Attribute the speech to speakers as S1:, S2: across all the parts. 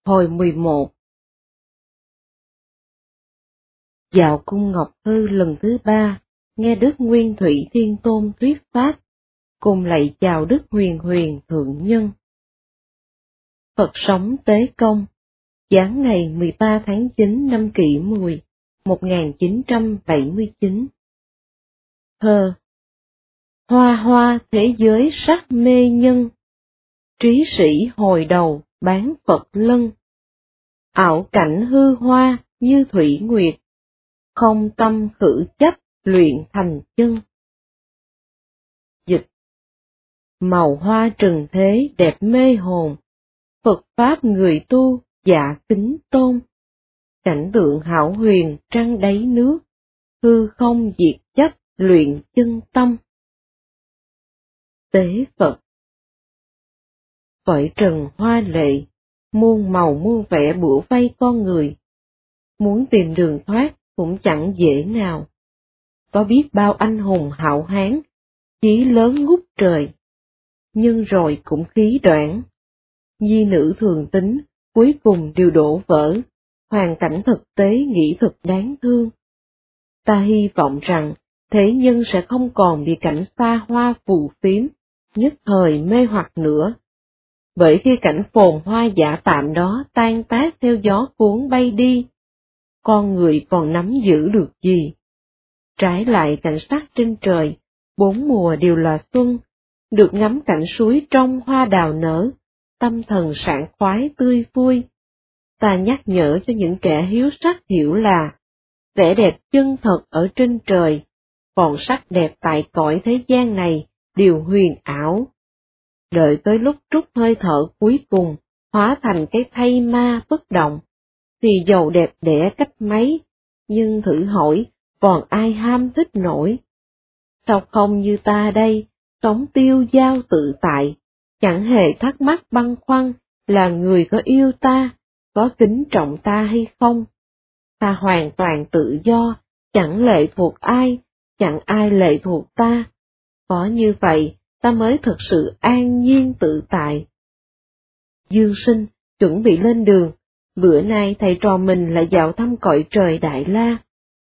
S1: Hồi 11. Dạo cung Ngọc Thư lần thứ 3, nghe Đức Nguyên Thủy Thiên Tôn thuyết pháp, cùng lạy chào Đức Huyền Huyền Thượng Nhân. Phật sống Tế Công, giáng ngày 13 tháng 9 năm Kỷ Mùi, 1979. Thơ. Hoa hoa thế giới sắc mê nhân, trí sĩ hồi đầu bán Phật lân. Ảo cảnh hư hoa như thủy nguyệt, không tâm khử chấp luyện thành chân. Dịch. Màu hoa trần thế đẹp mê hồn, Phật Pháp người tu dạ kính tôn. Cảnh tượng hảo huyền trăng đáy nước, hư không diệt chấp luyện chân tâm. Tế Phật. Cõi trần hoa lệ, muôn màu muôn vẻ bủa vây con người. Muốn tìm đường thoát cũng chẳng dễ nào. Có biết bao anh hùng hảo hán, chí lớn ngút trời, nhưng rồi cũng khí đoản. Nhi nữ thường tính, cuối cùng đều đổ vỡ, hoàn cảnh thực tế nghĩ thật đáng thương. Ta hy vọng rằng, thế nhân sẽ không còn bị cảnh xa hoa phù phiếm, nhất thời mê hoặc nữa. Bởi khi cảnh phồn hoa giả tạm đó tan tác theo gió cuốn bay đi, con người còn nắm giữ được gì? Trái lại cảnh sắc trên trời, 4 mùa đều là xuân, được ngắm cảnh suối trong hoa đào nở, tâm thần sảng khoái tươi vui. Ta nhắc nhở cho những kẻ hiếu sắc hiểu là, vẻ đẹp chân thật ở trên trời, còn sắc đẹp tại cõi thế gian này đều huyền ảo. Đợi tới lúc trút hơi thở cuối cùng, hóa thành cái thây ma bất động, thì dầu đẹp đẽ cách mấy, nhưng thử hỏi, còn ai ham thích nổi? Sao không như ta đây, sống tiêu dao tự tại, chẳng hề thắc mắc băn khoăn là người có yêu ta, có kính trọng ta hay không? Ta hoàn toàn tự do, chẳng lệ thuộc ai, chẳng ai lệ thuộc ta. Có như vậy, ta mới thực sự an nhiên tự tại. Dương Sinh, chuẩn bị lên đường, bữa nay thầy trò mình lại dạo thăm cõi trời Đại La.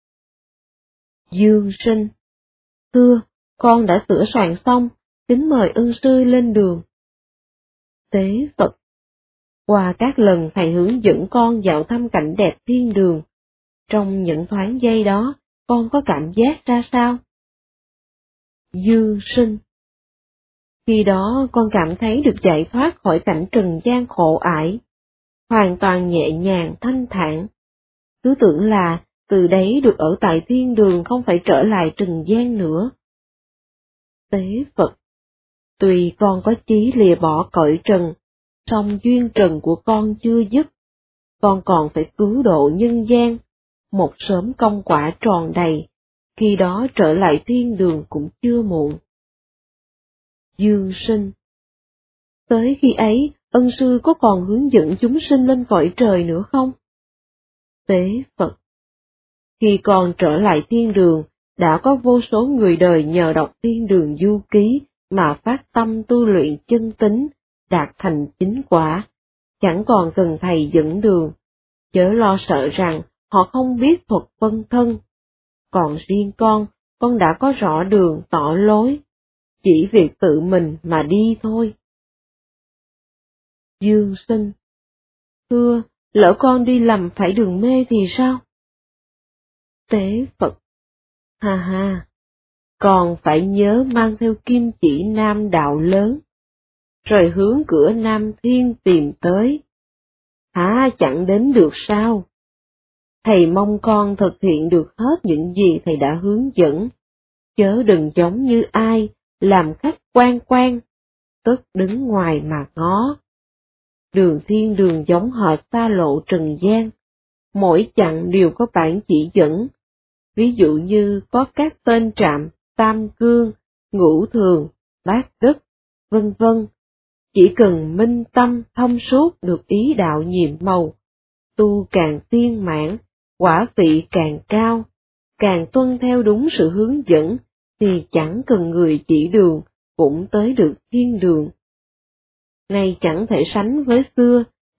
S1: Dương Sinh. Thưa, con đã sửa soạn xong, kính mời ân sư lên đường. Tế Phật. Qua các lần thầy hướng dẫn con dạo thăm cảnh đẹp thiên đường, trong những thoáng giây đó, con có cảm giác ra sao? Dương Sinh. Khi đó con cảm thấy được giải thoát khỏi cảnh trần gian khổ ải, hoàn toàn nhẹ nhàng thanh thản. Cứ tưởng là từ đấy được ở tại thiên đường không phải trở lại trần gian nữa. Tế Phật. Tuy con có chí lìa bỏ cõi trần, song duyên trần của con chưa dứt, con còn phải cứu độ nhân gian, một sớm công quả tròn đầy, khi đó trở lại thiên đường cũng chưa muộn. Dương Sinh. Tới khi ấy, ân sư có còn hướng dẫn chúng sinh lên cõi trời nữa không? Tế Phật. Khi con trở lại thiên đường, đã có vô số người đời nhờ đọc thiên đường du ký mà phát tâm tu luyện chân tín, đạt thành chính quả, chẳng còn cần thầy dẫn đường, chớ lo sợ rằng họ không biết thuật phân thân. Còn riêng con đã có rõ đường tỏ lối, chỉ việc tự mình mà đi thôi. Dương Sinh. Thưa, lỡ con đi lầm phải đường mê thì sao? Tế Phật. Ha ha, còn phải nhớ mang theo kim chỉ Nam đạo lớn, rồi hướng cửa Nam Thiên tìm tới. Hả, chẳng đến được sao? Thầy mong con thực hiện được hết những gì thầy đã hướng dẫn, chớ đừng giống như ai, làm khách quan quan, tức đứng ngoài mà ngó. Đường thiên đường giống họ xa lộ trần gian, mỗi chặng đều có bản chỉ dẫn, ví dụ như có các tên trạm, tam cương, ngũ thường, bát đức, vân vân. Chỉ cần minh tâm thông suốt được ý đạo nhiệm màu, tu càng viên mãn, quả vị càng cao, càng tuân theo đúng sự hướng dẫn, thì chẳng cần người chỉ đường, cũng tới được thiên đường. Này chẳng thể sánh với xưa,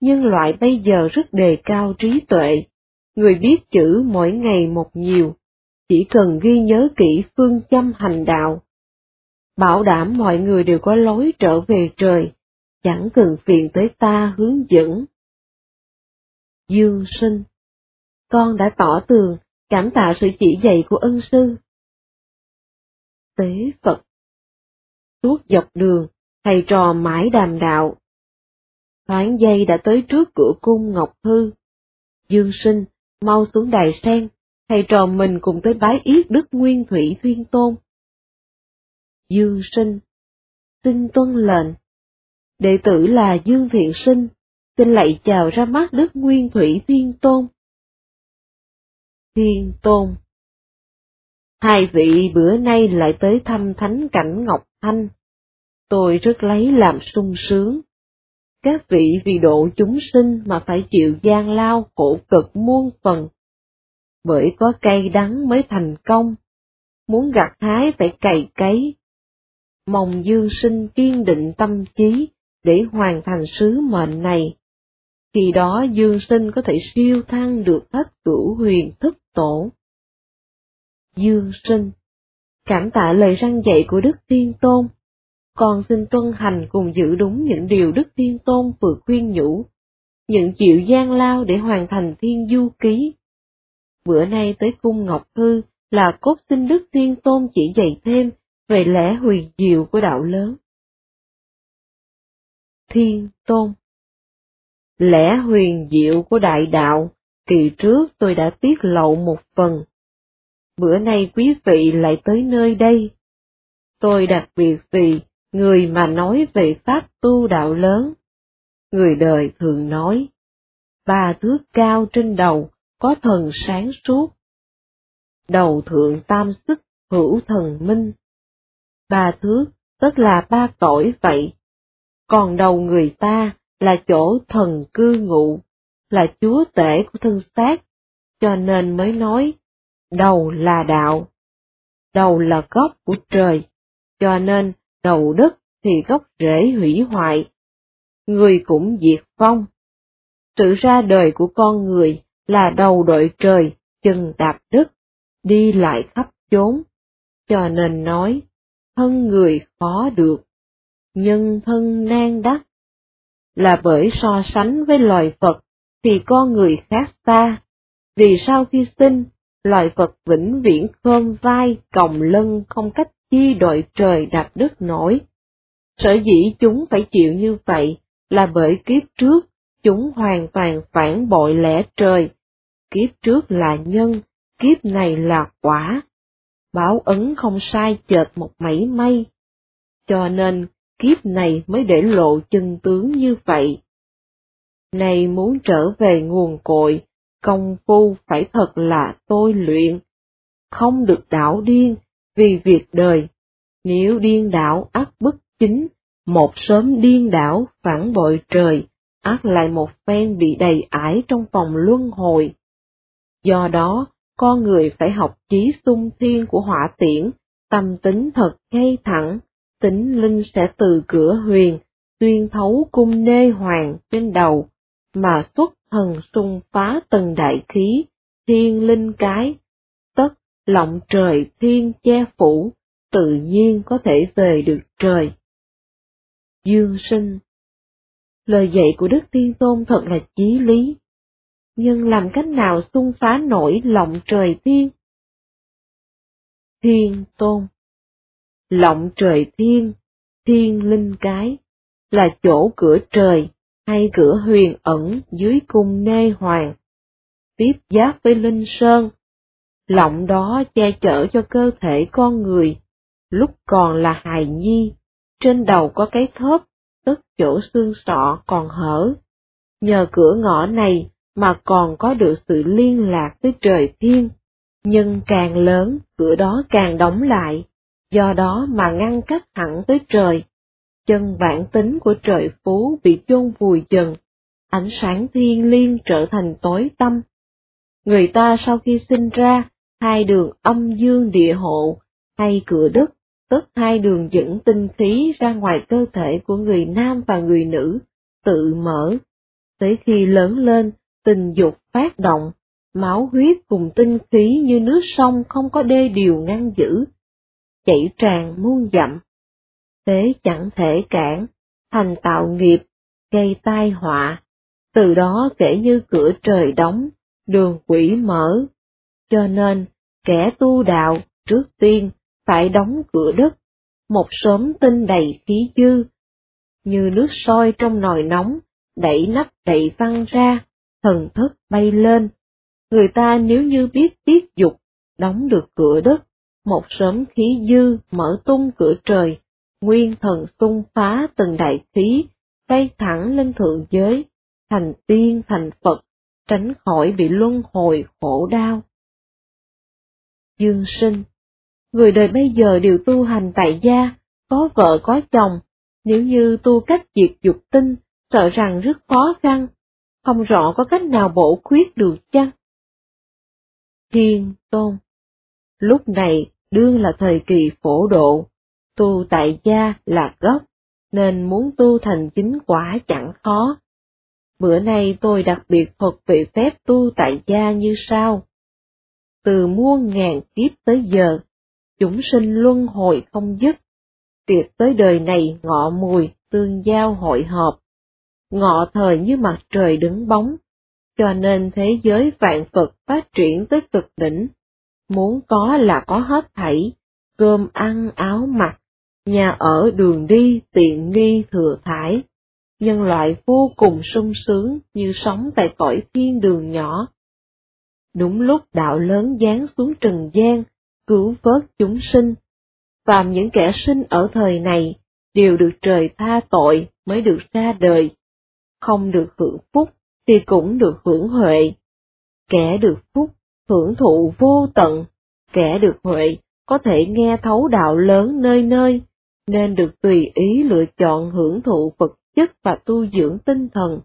S1: nhân loại bây giờ rất đề cao trí tuệ, người biết chữ mỗi ngày một nhiều, chỉ cần ghi nhớ kỹ phương châm hành đạo. Bảo đảm mọi người đều có lối trở về trời, chẳng cần phiền tới ta hướng dẫn. Dương Sinh, con đã tỏ tường, cảm tạ sự chỉ dạy của ân sư. Tế Phật, suốt dọc đường, thầy trò mãi đàm đạo. Thoáng giây đã tới trước cửa cung Ngọc Hư. Dương Sinh, mau xuống đài sen, thầy trò mình cùng tới bái yết Đức Nguyên Thủy Thiên Tôn. Dương Sinh, xin tuân lệnh. Đệ tử là Dương Thiện Sinh, xin lạy chào ra mắt Đức Nguyên Thủy Thiên Tôn. Thiên Tôn, hai vị bữa nay lại tới thăm thánh cảnh Ngọc Thanh, tôi rất lấy làm sung sướng. Các vị vì độ chúng sinh mà phải chịu gian lao khổ cực muôn phần. Bởi có cây đắng mới thành công, muốn gặt hái phải cày cấy. Mong Dương Sinh kiên định tâm trí để hoàn thành sứ mệnh này. Khi đó Dương Sinh có thể siêu thăng được hết cửu huyền thức tổ. Dương Sinh, cảm tạ lời răn dạy của Đức Thiên Tôn. Con xin tuân hành cùng giữ đúng những điều Đức Thiên Tôn vừa khuyên nhủ, những chịu gian lao để hoàn thành Thiên Du Ký. Bữa nay tới cung Ngọc Hư là cốt xin Đức Thiên Tôn chỉ dạy thêm về lẽ huyền diệu của đạo lớn. Thiên Tôn, lẽ huyền diệu của đại đạo, kỳ trước tôi đã tiết lộ một phần. Bữa nay quý vị lại tới nơi đây. Tôi đặc biệt vì người mà nói về pháp tu đạo lớn. Người đời thường nói, 3 thước cao trên đầu có thần sáng suốt. Đầu thượng tam xích hữu thần minh. 3 thước tức là 3 cõi vậy. Còn đầu người ta là chỗ thần cư ngụ, là chúa tể của thân xác, cho nên mới nói, đầu là đạo. Đầu là gốc của trời, cho nên đầu đất thì gốc rễ hủy hoại. Người cũng diệt vong. Sự ra đời của con người là đầu đội trời, chân đạp đất, đi lại khắp chốn, cho nên nói, thân người khó được, nhân thân nan đắc. Là bởi so sánh với loài Phật thì con người khác xa, vì sau khi sinh, loài Phật vĩnh viễn khom vai còng lưng không cách chi đội trời đạp đất nổi. Sở dĩ chúng phải chịu như vậy là bởi kiếp trước chúng hoàn toàn phản bội lẽ trời. Kiếp trước là nhân, kiếp này là quả. Báo ứng không sai chệch một mảy may. Cho nên kiếp này mới để lộ chân tướng như vậy. Này muốn trở về nguồn cội, công phu phải thật là tôi luyện. Không được đảo điên vì việc đời. Nếu điên đảo ắt bất chính, một sớm điên đảo phản bội trời, ắt lại một phen bị đầy ải trong vòng luân hồi. Do đó, con người phải học chí xung thiên của hỏa tiễn, tâm tính thật ngay thẳng, tính linh sẽ từ cửa huyền, xuyên thấu cung nê hoàng trên đầu, mà xuất thần xung phá từng đại khí, thiên linh cái, tất lọng trời thiên che phủ, tự nhiên có thể về được trời. Dương Sinh, lời dạy của Đức Thiên Tôn thật là chí lý, nhưng làm cách nào xung phá nổi lọng trời thiên? Thiên Tôn, lọng trời thiên, thiên linh cái, là chỗ cửa trời hay cửa huyền ẩn dưới cung nê hoàng, tiếp giáp với linh sơn. Lọng đó che chở cho cơ thể con người, lúc còn là hài nhi, trên đầu có cái thớp, tức chỗ xương sọ còn hở. Nhờ cửa ngõ này mà còn có được sự liên lạc với trời thiên, nhưng càng lớn, cửa đó càng đóng lại, do đó mà ngăn cách hẳn tới trời. Chân bản tính của trời phú bị chôn vùi dần, ánh sáng thiên liêng trở thành tối tăm. Người ta sau khi sinh ra, hai đường âm dương địa hộ, hay cửa đất, tức hai đường dẫn tinh khí ra ngoài cơ thể của người nam và người nữ, tự mở. Tới khi lớn lên, tình dục phát động, máu huyết cùng tinh khí như nước sông không có đê điều ngăn giữ, chảy tràn muôn dặm. Thế chẳng thể cản, thành tạo nghiệp, gây tai họa, từ đó kể như cửa trời đóng, đường quỷ mở. Cho nên, kẻ tu đạo, trước tiên, phải đóng cửa đất, một xóm tinh đầy khí dư, như nước sôi trong nồi nóng, đẩy nắp đậy văng ra, thần thức bay lên. Người ta nếu như biết tiết dục, đóng được cửa đất, một xóm khí dư mở tung cửa trời, nguyên thần xung phá từng đại khí, bay thẳng lên thượng giới, thành tiên thành Phật, tránh khỏi bị luân hồi khổ đau. Dương Sinh, người đời bây giờ đều tu hành tại gia, có vợ có chồng, nếu như tu cách diệt dục tinh, sợ rằng rất khó khăn, không rõ có cách nào bổ khuyết được chăng? Thiên Tôn, lúc này đương là thời kỳ phổ độ, tu tại gia là gốc, nên muốn tu thành chính quả chẳng khó. Bữa nay tôi đặc biệt thuật về phép tu tại gia như sau. Từ muôn ngàn kiếp tới giờ, chúng sinh luân hồi không dứt, tiệc tới đời này ngọ mùi tương giao hội họp, ngọ thời như mặt trời đứng bóng, cho nên thế giới vạn vật phát triển tới cực đỉnh, muốn có là có hết thảy, cơm ăn áo mặc, nhà ở đường đi tiện nghi thừa thải, nhân loại vô cùng sung sướng như sống tại cõi thiên đường nhỏ. Đúng lúc đạo lớn giáng xuống trần gian, cứu vớt chúng sinh, phàm những kẻ sinh ở thời này đều được trời tha tội mới được ra đời, không được hưởng phúc thì cũng được hưởng huệ. Kẻ được phúc hưởng thụ vô tận, kẻ được huệ có thể nghe thấu đạo lớn nơi nơi, nên được tùy ý lựa chọn hưởng thụ vật chất và tu dưỡng tinh thần.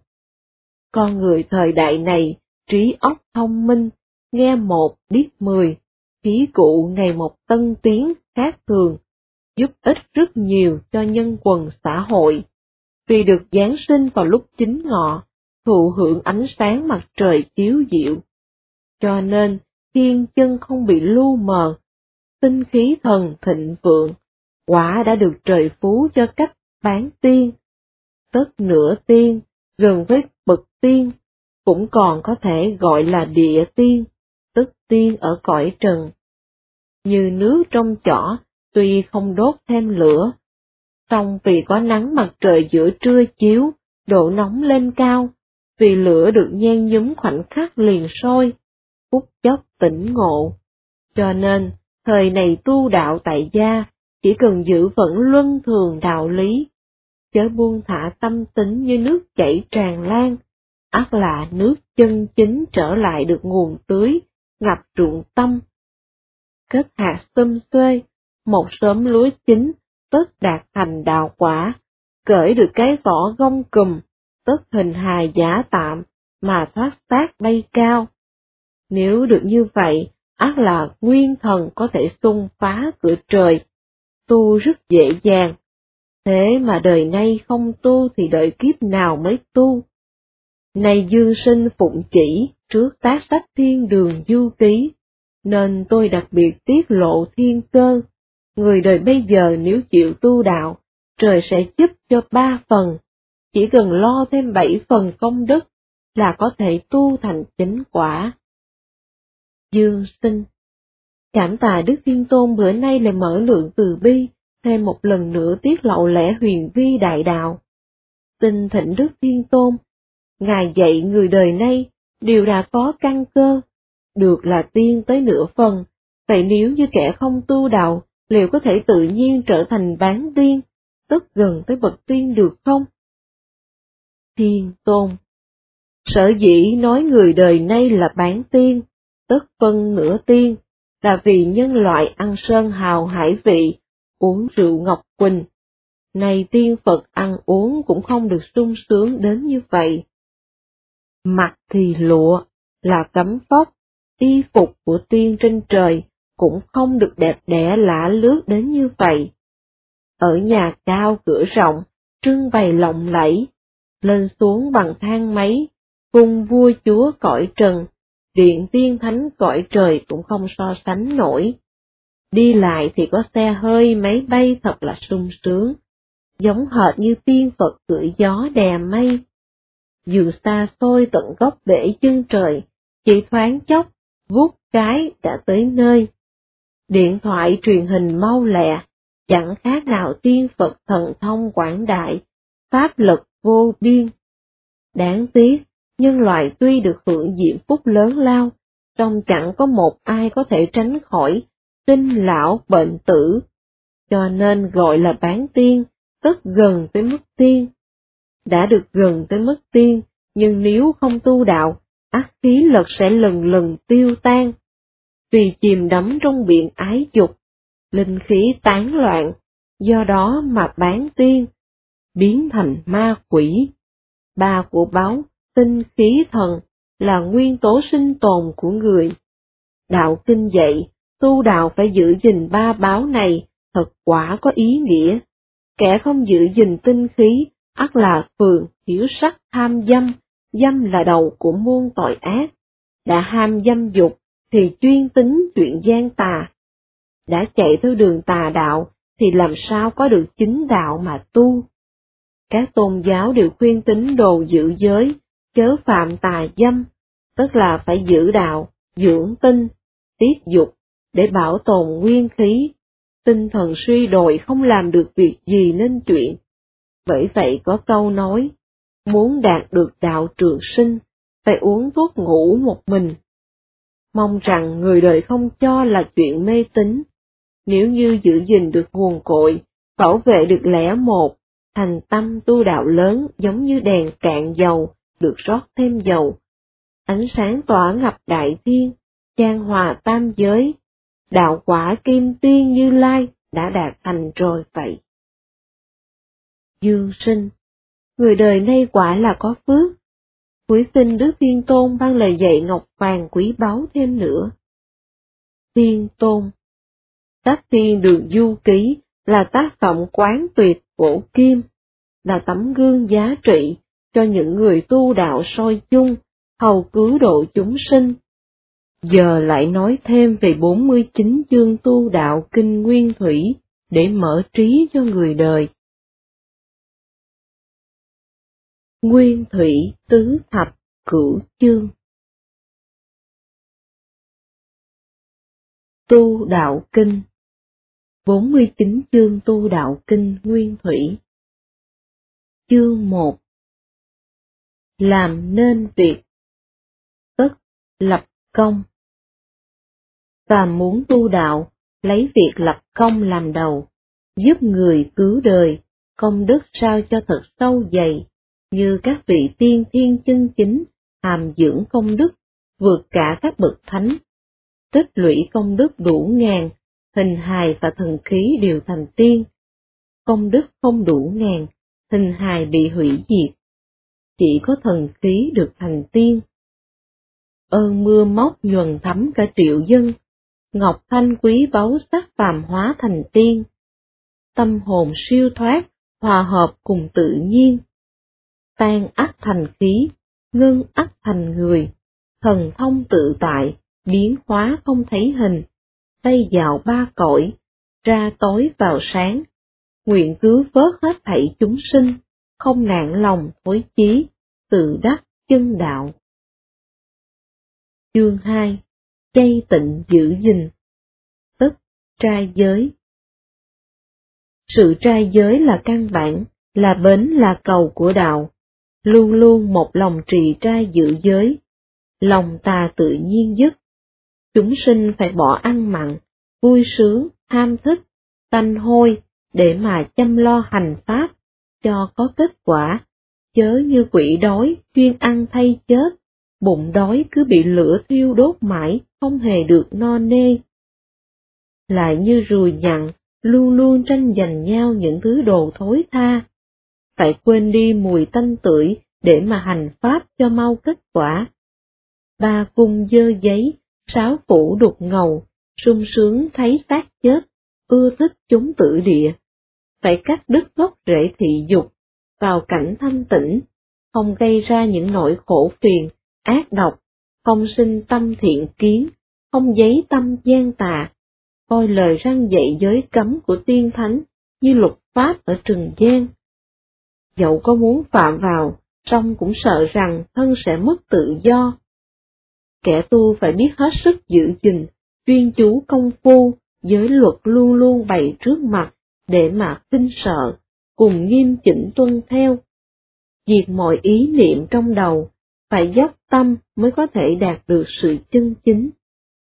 S1: Con người thời đại này trí óc thông minh, nghe một biết 10, khí cụ ngày một tân tiến khác thường, giúp ích rất nhiều cho nhân quần xã hội. Vì được giáng sinh vào lúc chính ngọ, thụ hưởng ánh sáng mặt trời chiếu diệu, cho nên thiên chân không bị lu mờ, tinh khí thần thịnh vượng, quả đã được trời phú cho cách bán tiên. Tất nửa tiên, gần với bậc tiên, cũng còn có thể gọi là địa tiên, tức tiên ở cõi trần. Như nước trong chõ, tuy không đốt thêm lửa, song vì có nắng mặt trời giữa trưa chiếu, độ nóng lên cao, vì lửa được nhen nhúm khoảnh khắc liền sôi, phút chốc tỉnh ngộ. Cho nên, thời này tu đạo tại gia, chỉ cần giữ vững luân thường đạo lý, chớ buông thả tâm tính như nước chảy tràn lan, ắt là nước chân chính trở lại được nguồn tưới, ngập ruộng tâm. Kết hạt xum xuê, một xóm lúa chín, tất đạt thành đạo quả, cởi được cái vỏ gông cùm, tất hình hài giả tạm, mà thoát xác bay cao. Nếu được như vậy, ắt là nguyên thần có thể xung phá cửa trời, tu rất dễ dàng. Thế mà đời nay không tu thì đợi kiếp nào mới tu. Này Dương Sinh phụng chỉ trước tác sách Thiên Đường Du Ký, nên tôi đặc biệt tiết lộ thiên cơ. Người đời bây giờ nếu chịu tu đạo, trời sẽ giúp cho 3 phần, chỉ cần lo thêm 7 phần công đức là có thể tu thành chính quả. Dương Sinh, cảm tạ Đức Thiên Tôn bữa nay lại mở lượng từ bi, thêm một lần nữa tiết lộ lẽ huyền vi đại đạo. Xin thỉnh Đức Thiên Tôn, Ngài dạy người đời nay đều đã có căn cơ, được là tiên tới nửa phần, vậy nếu như kẻ không tu đạo, liệu có thể tự nhiên trở thành bán tiên, tức gần tới bậc tiên được không? Thiên Tôn, sở dĩ nói người đời nay là bán tiên, tức phân nửa tiên, là vì nhân loại ăn sơn hào hải vị, uống rượu ngọc quỳnh. Này tiên Phật ăn uống cũng không được sung sướng đến như vậy. Mặc thì lụa, là cấm phóc, y phục của tiên trên trời cũng không được đẹp đẽ lả lướt đến như vậy. Ở nhà cao cửa rộng, trưng bày lộng lẫy, lên xuống bằng thang máy, cung vua chúa cõi trần, điện tiên thánh cõi trời cũng không so sánh nổi. Đi lại thì có xe hơi, máy bay thật là sung sướng, giống hệt như tiên Phật cưỡi gió đè mây. Dù xa xôi tận gốc bể chân trời, chỉ thoáng chốc, vuốt cái đã tới nơi. Điện thoại truyền hình mau lẹ, chẳng khác nào tiên Phật thần thông quảng đại, pháp lực vô biên. Đáng tiếc, nhân loại tuy được hưởng diễm phúc lớn lao, song chẳng có một ai có thể tránh khỏi sinh lão bệnh tử, cho nên gọi là bán tiên, tức gần tới mức tiên. Đã được gần tới mức tiên, nhưng nếu không tu đạo, ắt khí lực sẽ lần lần tiêu tan. Vì chìm đắm trong biển ái dục, linh khí tán loạn, do đó mà bán tiên, biến thành ma quỷ. Ba của báu, tinh khí thần, là nguyên tố sinh tồn của người. Đạo kinh dạy, tu đạo phải giữ gìn ba báo này, thật quả có ý nghĩa. Kẻ không giữ gìn tinh khí, ắt là phường, hiếu sắc, tham dâm, dâm là đầu của muôn tội ác. Đã ham dâm dục, thì chuyên tính chuyện gian tà. Đã chạy theo đường tà đạo, thì làm sao có được chính đạo mà tu. Các tôn giáo đều khuyên tín đồ giữ giới, chớ phạm tà dâm, tức là phải giữ đạo, dưỡng tinh, tiết dục, để bảo tồn nguyên khí. Tinh thần suy đồi không làm được việc gì nên chuyện. Bởi vậy có câu nói, muốn đạt được đạo trường sinh, phải uống thuốc ngủ một mình. Mong rằng người đời không cho là chuyện mê tín. Nếu như giữ gìn được nguồn cội, bảo vệ được lẽ một, thành tâm tu đạo lớn giống như đèn cạn dầu, được rót thêm dầu. Ánh sáng tỏa ngập đại thiên, chan hòa tam giới, đạo quả kim tiên Như Lai đã đạt thành rồi vậy. Dương sinh, người đời nay quả là có phước. Cuối xin Đức Thiên Tôn ban lời dạy ngọc vàng quý báu thêm nữa. Thiên Tôn, Tác Thiên Đường Du Ký là tác phẩm quán tuyệt bổ kim, là tấm gương giá trị cho những người tu đạo soi chung, hầu cứu độ chúng sinh. Giờ lại nói thêm về 49 chương tu đạo kinh Nguyên Thủy để mở trí cho người đời. Nguyên Thủy Tứ Thập Cửu Chương. Tu đạo kinh. 49 chương tu đạo kinh Nguyên Thủy. Chương 1. Làm nên việc, tức lập công. Ta muốn tu đạo, lấy việc lập công làm đầu, giúp người cứu đời, công đức sao cho thật sâu dày, như các vị tiên thiên chân chính, hàm dưỡng công đức, vượt cả các bậc thánh. Tích lũy công đức đủ ngàn, hình hài và thần khí đều thành tiên. Công đức không đủ ngàn, hình hài bị hủy diệt. Chỉ có thần khí được thành tiên. Ơn mưa móc nhuần thấm cả triệu dân, ngọc thanh quý báu sắc phàm hóa thành tiên. Tâm hồn siêu thoát, hòa hợp cùng tự nhiên. Tan ắt thành khí, ngưng ắt thành người, thần thông tự tại, biến hóa không thấy hình, tay dạo ba cõi, ra tối vào sáng, nguyện cứu vớt hết thảy chúng sinh, không nản lòng thối chí, tự đắc chân đạo. Chương 2. Chay tịnh giữ gìn, tức trai giới. Sự trai giới là căn bản, là bến là cầu của đạo, luôn luôn một lòng trì trai giữ giới, lòng tà tự nhiên dứt. Chúng sinh phải bỏ ăn mặn, vui sướng, ham thích, tanh hôi, để mà chăm lo hành pháp, cho có kết quả, chớ như quỷ đói, chuyên ăn thay chết, bụng đói cứ bị lửa thiêu đốt mãi, không hề được no nê. Lại như ruồi nhặn, luôn luôn tranh giành nhau những thứ đồ thối tha, phải quên đi mùi tanh tưởi để mà hành pháp cho mau kết quả. Ba cung dơ giấy, sáu phủ đục ngầu, sung sướng thấy xác chết, ưa thích chúng tử địa. Phải cắt đứt gốc rễ thị dục, vào cảnh thanh tĩnh, không gây ra những nỗi khổ phiền, ác độc, không sinh tâm thiện kiến, không giấy tâm gian tà, coi lời răn dạy giới cấm của tiên thánh như luật pháp ở trần gian. Dẫu có muốn phạm vào, song cũng sợ rằng thân sẽ mất tự do. Kẻ tu phải biết hết sức giữ gìn, chuyên chú công phu, giới luật luôn luôn bày trước mặt, để mà kinh sợ, cùng nghiêm chỉnh tuân theo. Diệt mọi ý niệm trong đầu, phải dốc tâm mới có thể đạt được sự chân chính.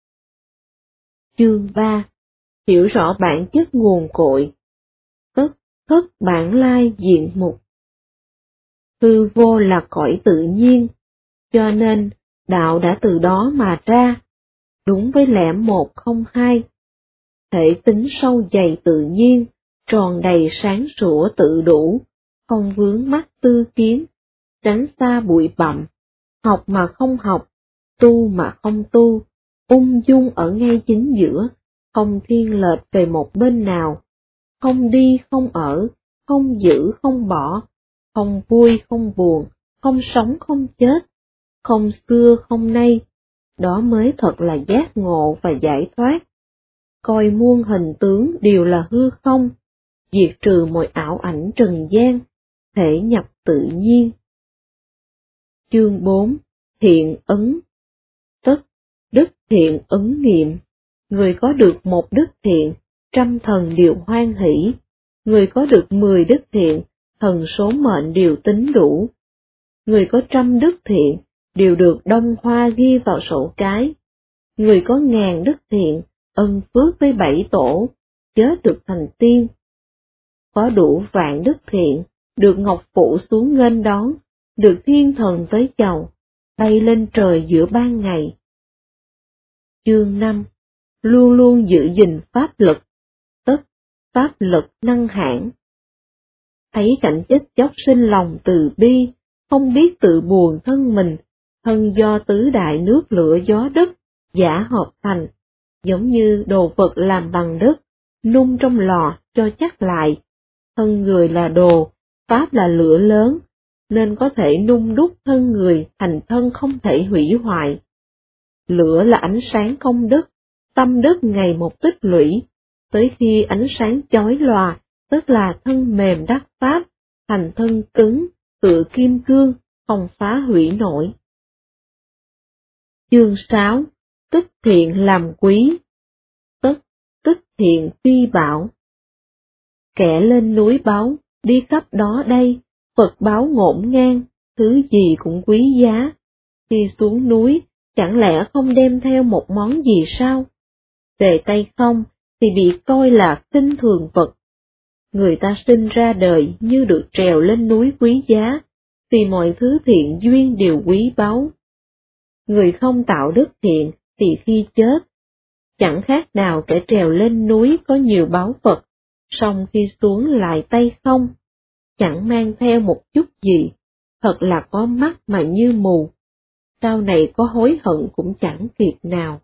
S1: Chương 3. Hiểu rõ bản chất nguồn cội. Thức bản lai diện mục. Hư vô là cõi tự nhiên, cho nên đạo đã từ đó mà ra, đúng với lẽ 102. Thể tính sâu dày tự nhiên, tròn đầy sáng sủa tự đủ, không vướng mắc tư kiến, tránh xa bụi bặm, học mà không học, tu mà không tu, ung dung ở ngay chính giữa, không thiên lệch về một bên nào, không đi không ở, không giữ không bỏ, không vui không buồn, không sống không chết, không xưa không nay, đó mới thật là giác ngộ và giải thoát. Coi muôn hình tướng đều là hư không, diệt trừ mọi ảo ảnh trần gian, thể nhập tự nhiên. Chương 4. Thiện ứng. Đức thiện ứng nghiệm. Người có được một đức thiện, trăm thần đều hoan hỷ. Người có được 10 đức thiện, thần số mệnh đều tính đủ. Người có 100 đức thiện, đều được đông hoa ghi vào sổ cái. Người có 1000 đức thiện, ân phước với 7 tổ, chết được thành tiên. Có đủ vạn đức thiện, được ngọc phụ xuống nghênh đón, được thiên thần tới chầu, bay lên trời giữa ban ngày. Chương 5. Luôn luôn giữ gìn pháp lực, tức pháp lực năng hãn. Thấy cảnh chết chóc sinh lòng từ bi, không biết tự buồn thân mình, thân do tứ đại nước lửa gió đất, giả hợp thành, giống như đồ vật làm bằng đất, nung trong lò cho chắc lại. Thân người là đồ, pháp là lửa lớn, nên có thể nung đúc thân người thành thân không thể hủy hoại. Lửa là ánh sáng công đức, tâm đức ngày một tích lũy, tới khi ánh sáng chói lòa, tức là thân mềm đắc pháp, thành thân cứng, tựa kim cương, không phá hủy nổi. Chương 6. Tích thiện làm quý. Tích thiện phi bảo. Kẻ lên núi báo, đi khắp đó đây, Phật báo ngổn ngang, thứ gì cũng quý giá. Khi xuống núi, chẳng lẽ không đem theo một món gì sao? Về tay không, thì bị coi là khinh thường vật. Người ta sinh ra đời như được trèo lên núi quý giá, vì mọi thứ thiện duyên đều quý báu. Người không tạo đức thiện thì khi chết, chẳng khác nào kẻ trèo lên núi có nhiều báu vật, song khi xuống lại tay không, chẳng mang theo một chút gì, thật là có mắt mà như mù. Sau này có hối hận cũng chẳng kịp nào.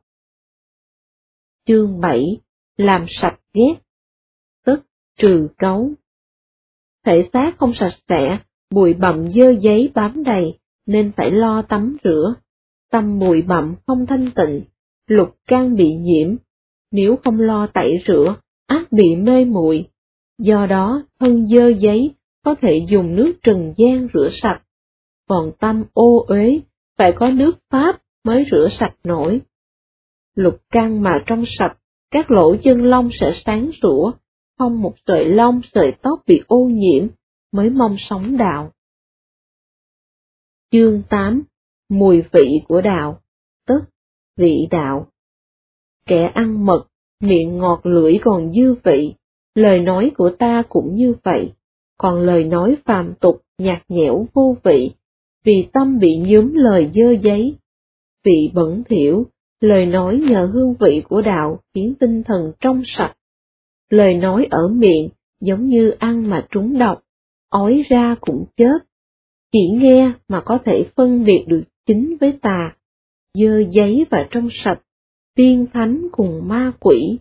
S1: Chương 7. Làm sạch ghét, tức trừ cấu. Thể xác không sạch sẽ, bụi bặm dơ giấy bám đầy, nên phải lo tắm rửa. Tâm bụi bặm không thanh tịnh, lục căn bị nhiễm, nếu không lo tẩy rửa, ắt bị mê muội. Do đó, thân dơ giấy có thể dùng nước trần gian rửa sạch, còn tâm ô uế phải có nước pháp mới rửa sạch nổi. Lục căn mà trong sạch, các lỗ chân lông sẽ sáng sủa, không một sợi lông sợi tóc bị ô nhiễm, mới mong sống đạo. Chương 8. Mùi vị của đạo, tức vị đạo. Kẻ ăn mật, miệng ngọt lưỡi còn dư vị, lời nói của ta cũng như vậy, còn lời nói phàm tục nhạt nhẽo vô vị, vì tâm bị nhuốm lời dơ giấy. Vị bẩn thỉu, lời nói nhờ hương vị của đạo khiến tinh thần trong sạch. Lời nói ở miệng giống như ăn mà trúng độc, ói ra cũng chết. Chỉ nghe mà có thể phân biệt được chính với tà, dơ giấy và trong sạch, tiên thánh cùng ma quỷ.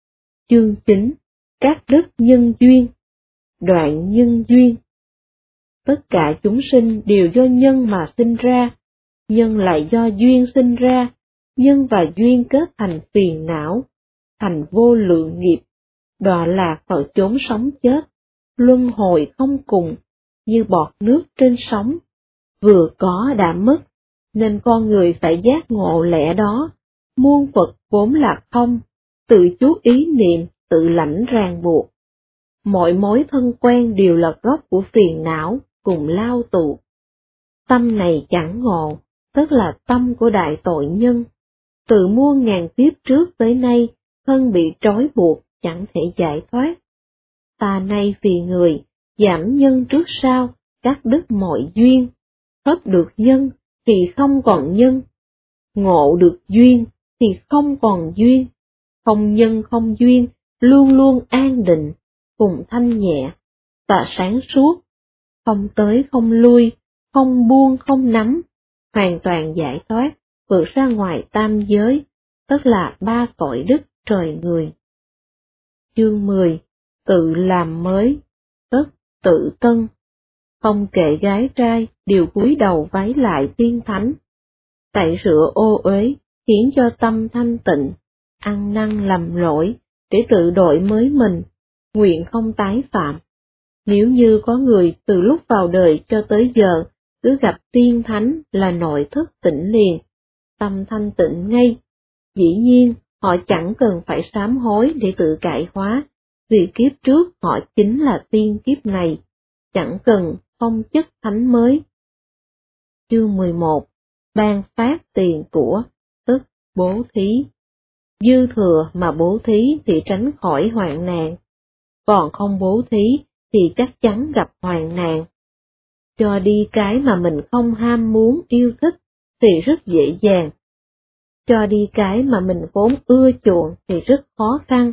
S1: Chương 9. Các đức nhân duyên. Đoạn nhân duyên. Tất cả chúng sinh đều do nhân mà sinh ra, nhân lại do duyên sinh ra, nhân và duyên kết thành phiền não, thành vô lượng nghiệp, đọa lạc vào chốn sống chết, luân hồi không cùng, như bọt nước trên sóng, vừa có đã mất, nên con người phải giác ngộ lẽ đó, muôn vật vốn là không, tự chú ý niệm, tự lãnh ràng buộc. Mọi mối thân quen đều là gốc của phiền não, cùng lao tù. Tâm này chẳng ngộ, tức là tâm của đại tội nhân. Từ muôn ngàn kiếp trước tới nay, thân bị trói buộc, chẳng thể giải thoát. Ta nay vì người, giảm nhân trước sau, cắt đứt mọi duyên, hết được nhân thì không còn nhân, ngộ được duyên thì không còn duyên, không nhân không duyên, luôn luôn an định, cùng thanh nhẹ, và sáng suốt, không tới không lui, không buông không nắm, hoàn toàn giải thoát, vượt ra ngoài tam giới, tức là ba cõi đức trời người. Chương 10. Tự làm mới, tức tự tân. Không kệ gái trai đều cúi đầu vái lại tiên thánh. Tẩy rửa ô uế khiến cho tâm thanh tịnh, ăn năn lầm lỗi để tự đổi mới mình, nguyện không tái phạm. Nếu như có người từ lúc vào đời cho tới giờ cứ gặp tiên thánh là nội thức tỉnh liền, tâm thanh tịnh ngay, dĩ nhiên họ chẳng cần phải sám hối để tự cải hóa, vì kiếp trước họ chính là tiên kiếp này, chẳng cần phong chức thánh mới. Chương 11. Ban phát tiền của, tức bố thí. Dư thừa mà bố thí thì tránh khỏi hoạn nạn, còn không bố thí thì chắc chắn gặp hoạn nạn. Cho đi cái mà mình không ham muốn yêu thích thì rất dễ dàng. Cho đi cái mà mình vốn ưa chuộng thì rất khó khăn.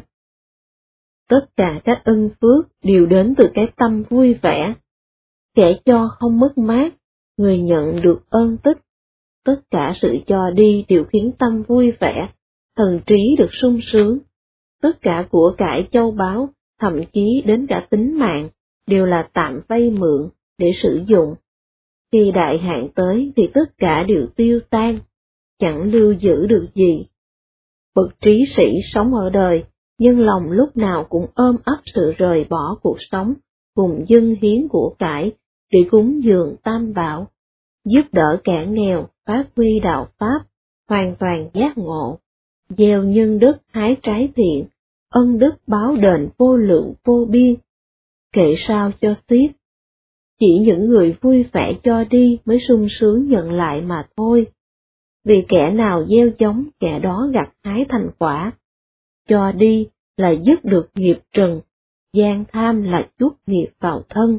S1: Tất cả các ân phước đều đến từ cái tâm vui vẻ. Kẻ cho không mất mát, người nhận được ơn tích. Tất cả sự cho đi đều khiến tâm vui vẻ, thần trí được sung sướng. Tất cả của cải châu báu, thậm chí đến cả tính mạng, đều là tạm vay mượn để sử dụng. Khi đại hạn tới thì tất cả đều tiêu tan, chẳng lưu giữ được gì. Bậc trí sĩ sống ở đời, nhưng lòng lúc nào cũng ôm ấp sự rời bỏ cuộc sống, cùng dâng hiến của cải, để cúng dường tam bảo, giúp đỡ kẻ nghèo, phát huy đạo pháp, hoàn toàn giác ngộ, gieo nhân đức hái trái thiện, ân đức báo đền vô lượng vô biên. Kệ sao cho xiết. Chỉ những người vui vẻ cho đi mới sung sướng nhận lại mà thôi. Vì kẻ nào gieo giống kẻ đó gặt hái thành quả. Cho đi là dứt được nghiệp trần, gian tham là chuốc nghiệp vào thân.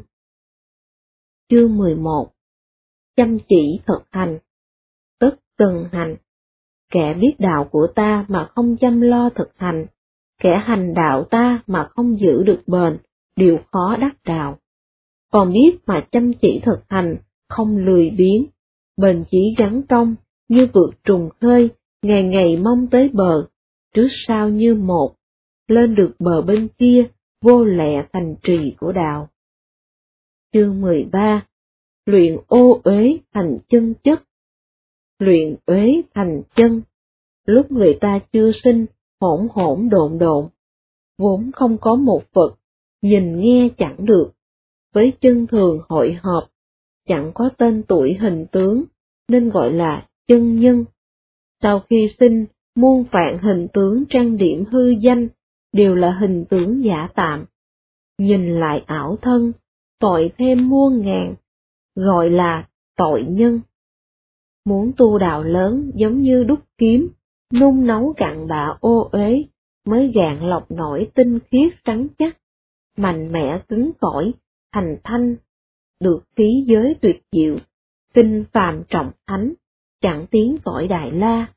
S1: Chương 11. Chăm chỉ thực hành, tức cần hành. Kẻ biết đạo của ta mà không chăm lo thực hành, kẻ hành đạo ta mà không giữ được bền, đều khó đắc đạo. Còn biết mà chăm chỉ thực hành, không lười biếng, bền chí gắn công, như vượt trùng khơi, ngày ngày mong tới bờ, trước sau như một, lên được bờ bên kia, vô lẹ thành trì của đạo. Chương 13. Luyện ô uế thành chân chất. Luyện uế thành chân. Lúc người ta chưa sinh, hỗn hỗn độn độn, vốn không có một vật, nhìn nghe chẳng được, với chân thường hội họp, chẳng có tên tuổi hình tướng, nên gọi là chân nhân. Sau khi sinh, muôn vạn hình tướng trang điểm hư danh, đều là hình tướng giả tạm. Nhìn lại ảo thân, tội thêm muôn ngàn, gọi là tội nhân. Muốn tu đạo lớn giống như đúc kiếm, nung nấu cặn bã ô uế, mới gạn lọc nổi tinh khiết trắng chắc, mạnh mẽ cứng cỏi, thành thanh, được khí giới tuyệt diệu, kinh phàm trọng thánh, chẳng tiến cõi Đại La.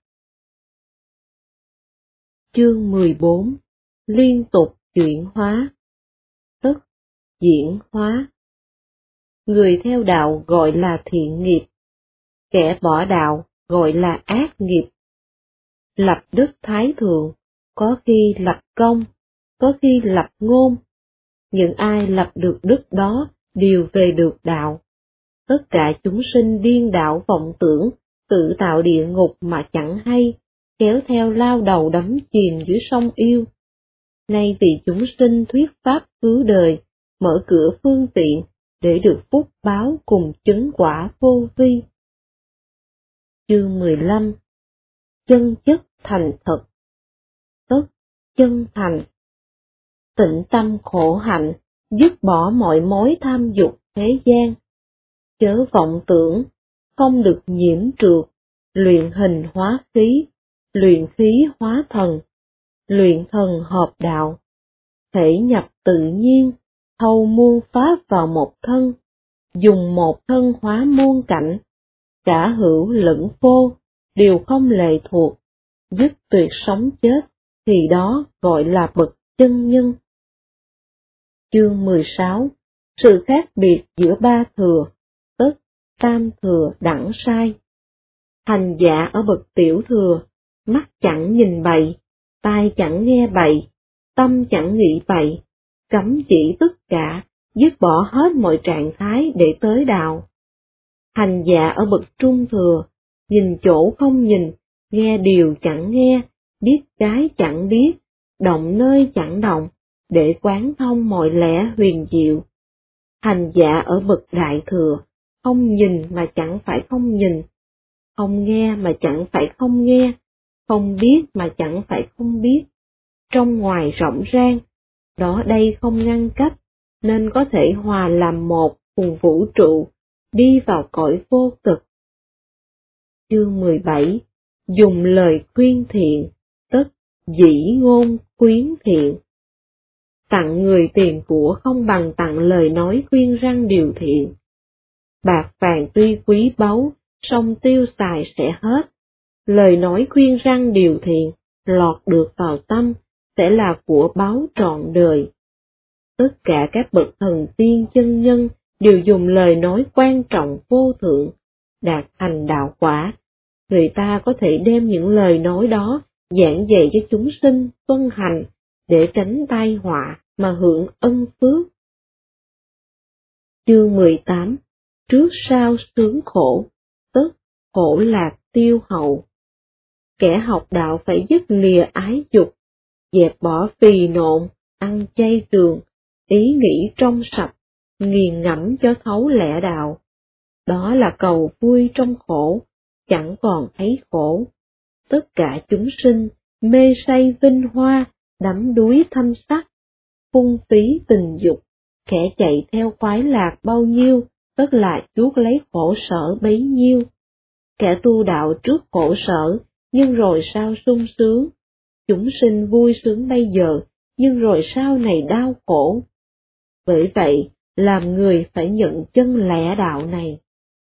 S1: Chương 14. Liên tục chuyển hóa, tức diễn hóa. Người theo đạo gọi là thiện nghiệp, kẻ bỏ đạo gọi là ác nghiệp. Lập đức thái thượng, có khi lập công, có khi lập ngôn. Những ai lập được đức đó đều về được đạo. Tất cả chúng sinh điên đảo vọng tưởng, tự tạo địa ngục mà chẳng hay, kéo theo lao đầu đắm chìm dưới sông yêu. Nay vì chúng sinh thuyết pháp cứu đời, mở cửa phương tiện, để được phúc báo cùng chứng quả vô vi. Chương 15. Chân chất thành thật. Tất chân thành. Tịnh tâm khổ hạnh, dứt bỏ mọi mối tham dục thế gian. Chớ vọng tưởng, không được nhiễm trượt, luyện hình hóa khí, luyện khí hóa thần, luyện thần hợp đạo. Thể nhập tự nhiên, thâu muôn pháp vào một thân, dùng một thân hóa muôn cảnh, cả hữu lẫn vô, đều không lệ thuộc, dứt tuyệt sống chết, thì đó gọi là bậc chân nhân. Chương 16. Sự khác biệt giữa ba thừa, tức tam thừa đẳng sai. Hành giả ở bậc tiểu thừa, mắt chẳng nhìn bậy, tai chẳng nghe bậy, tâm chẳng nghĩ bậy, cấm chỉ tất cả, dứt bỏ hết mọi trạng thái để tới đạo. Hành giả ở bậc trung thừa, nhìn chỗ không nhìn, nghe điều chẳng nghe, biết cái chẳng biết, động nơi chẳng động, để quán thông mọi lẽ huyền diệu. Hành giả ở bậc đại thừa, không nhìn mà chẳng phải không nhìn, không nghe mà chẳng phải không nghe, không biết mà chẳng phải không biết, trong ngoài rộng rang, đó đây không ngăn cách, nên có thể hòa làm một cùng vũ trụ, đi vào cõi vô cực. Chương 17. Dùng lời khuyên thiện, tức dĩ ngôn quyến thiện. Tặng người tiền của không bằng tặng lời nói khuyên răn điều thiện. Bạc vàng tuy quý báu, song tiêu xài sẽ hết. Lời nói khuyên răn điều thiện, lọt được vào tâm, sẽ là của báu trọn đời. Tất cả các bậc thần tiên chân nhân đều dùng lời nói quan trọng vô thượng, đạt thành đạo quả. Người ta có thể đem những lời nói đó giảng dạy cho chúng sinh tuân hành, để tránh tai họa mà hưởng ân phước. Chương 18. Trước sau sướng khổ, tức khổ lạc tiêu hậu. Kẻ học đạo phải dứt lìa ái dục, dẹp bỏ phì nộn, ăn chay trường, ý nghĩ trong sạch, nghiền ngẫm cho thấu lẽ đạo. Đó là cầu vui trong khổ, chẳng còn thấy khổ. Tất cả chúng sinh, mê say vinh hoa, đắm đuối thanh sắc, phung phí tình dục, kẻ chạy theo khoái lạc bao nhiêu, tức là chuốc lấy khổ sở bấy nhiêu. Kẻ tu đạo trước khổ sở, nhưng rồi sau sung sướng. Chúng sinh vui sướng bây giờ, nhưng rồi sau này đau khổ. Bởi vậy, làm người phải nhận chân lẽ đạo này.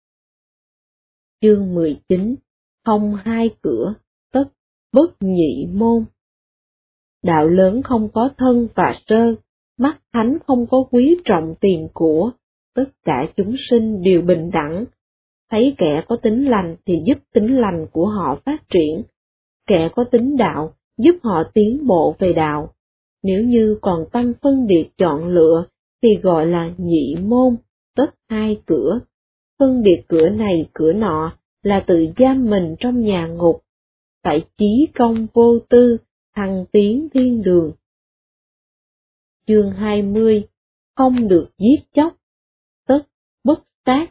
S1: Chương 19. Không hai cửa, tất bất nhị môn. Đạo lớn không có thân và sơ, mắt thánh không có quý trọng tiền của, tất cả chúng sinh đều bình đẳng. Thấy kẻ có tính lành thì giúp tính lành của họ phát triển, kẻ có tính đạo giúp họ tiến bộ về đạo. Nếu như còn tâm phân biệt chọn lựa thì gọi là nhị môn, tất hai cửa. Phân biệt cửa này cửa nọ là tự giam mình trong nhà ngục, phải chí công vô tư, thăng tiến thiên đường. Chương 20. Không được giết chóc, tất bất sát.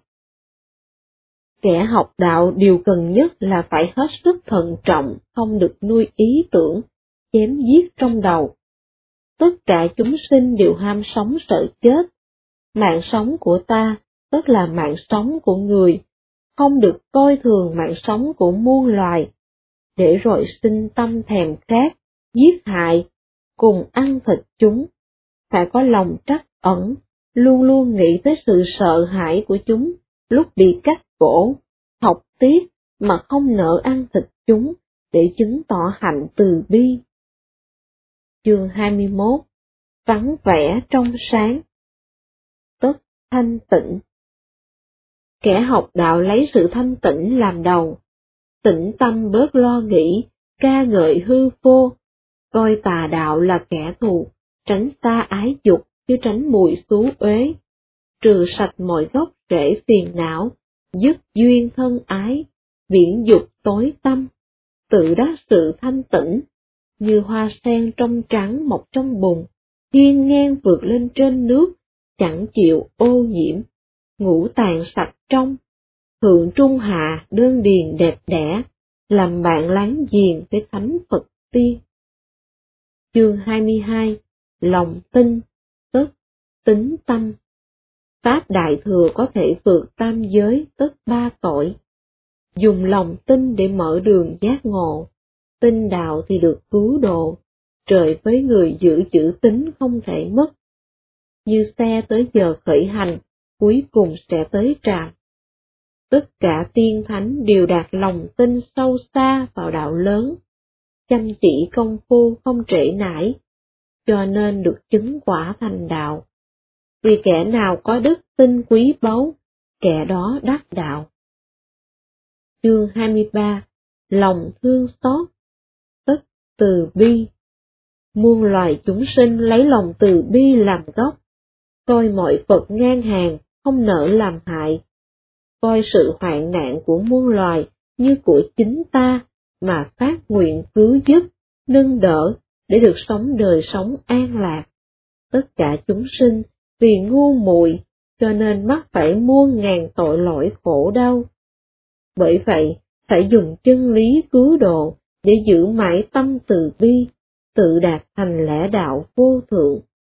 S1: Kẻ học đạo điều cần nhất là phải hết sức thận trọng, không được nuôi ý tưởng, chém giết trong đầu. Tất cả chúng sinh đều ham sống sợ chết. Mạng sống của ta, tức là mạng sống của người, không được coi thường mạng sống của muôn loài, để rồi sinh tâm thèm khát, giết hại, cùng ăn thịt chúng. Phải có lòng trắc ẩn, luôn luôn nghĩ tới sự sợ hãi của chúng, lúc bị cắt cổ, học tiếc mà không nỡ ăn thịt chúng, để chứng tỏ hạnh từ bi. Chương 21. Vắng vẻ trong sáng, tất thanh tịnh. Kẻ học đạo lấy sự thanh tịnh làm đầu, tĩnh tâm bớt lo nghĩ, ca ngợi hư vô, coi tà đạo là kẻ thù, tránh xa ái dục chứ tránh mùi xú uế. trừ sạch mọi gốc rễ phiền não, dứt duyên thân ái, viễn dục tối tâm, tự đắc sự thanh tĩnh, như hoa sen trong trắng mọc trong bùn, hiên ngang vượt lên trên nước, chẳng chịu ô nhiễm, ngũ tạng sạch trong, thượng trung hạ đơn điền đẹp đẽ, làm bạn láng giềng với thánh Phật tiên. Chương 22. Lòng tin, tức tín tâm. Pháp Đại Thừa có thể vượt tam giới, tức 3 cõi. Dùng lòng tin để mở đường giác ngộ, tin đạo thì được cứu độ, trời với người giữ chữ tín không thể mất. Như xe tới giờ khởi hành, cuối cùng sẽ tới trạm. Tất cả tiên thánh đều đạt lòng tin sâu xa vào đạo lớn, chăm chỉ công phu không trễ nải, cho nên được chứng quả thành đạo. Vì kẻ nào có đức tin quý báu, kẻ đó đắc đạo. Chương 23. Lòng thương xót, tức từ bi. Muôn loài chúng sinh lấy lòng từ bi làm gốc, coi mọi vật ngang hàng, không nỡ làm hại, coi sự hoạn nạn của muôn loài như của chính ta, mà phát nguyện cứu giúp, nâng đỡ, để được sống đời sống an lạc. Tất cả chúng sinh vì ngu muội cho nên mắc phải muôn ngàn tội lỗi khổ đau. Bởi vậy, phải dùng chân lý cứu độ để giữ mãi tâm từ bi, tự đạt thành lẽ đạo vô thượng.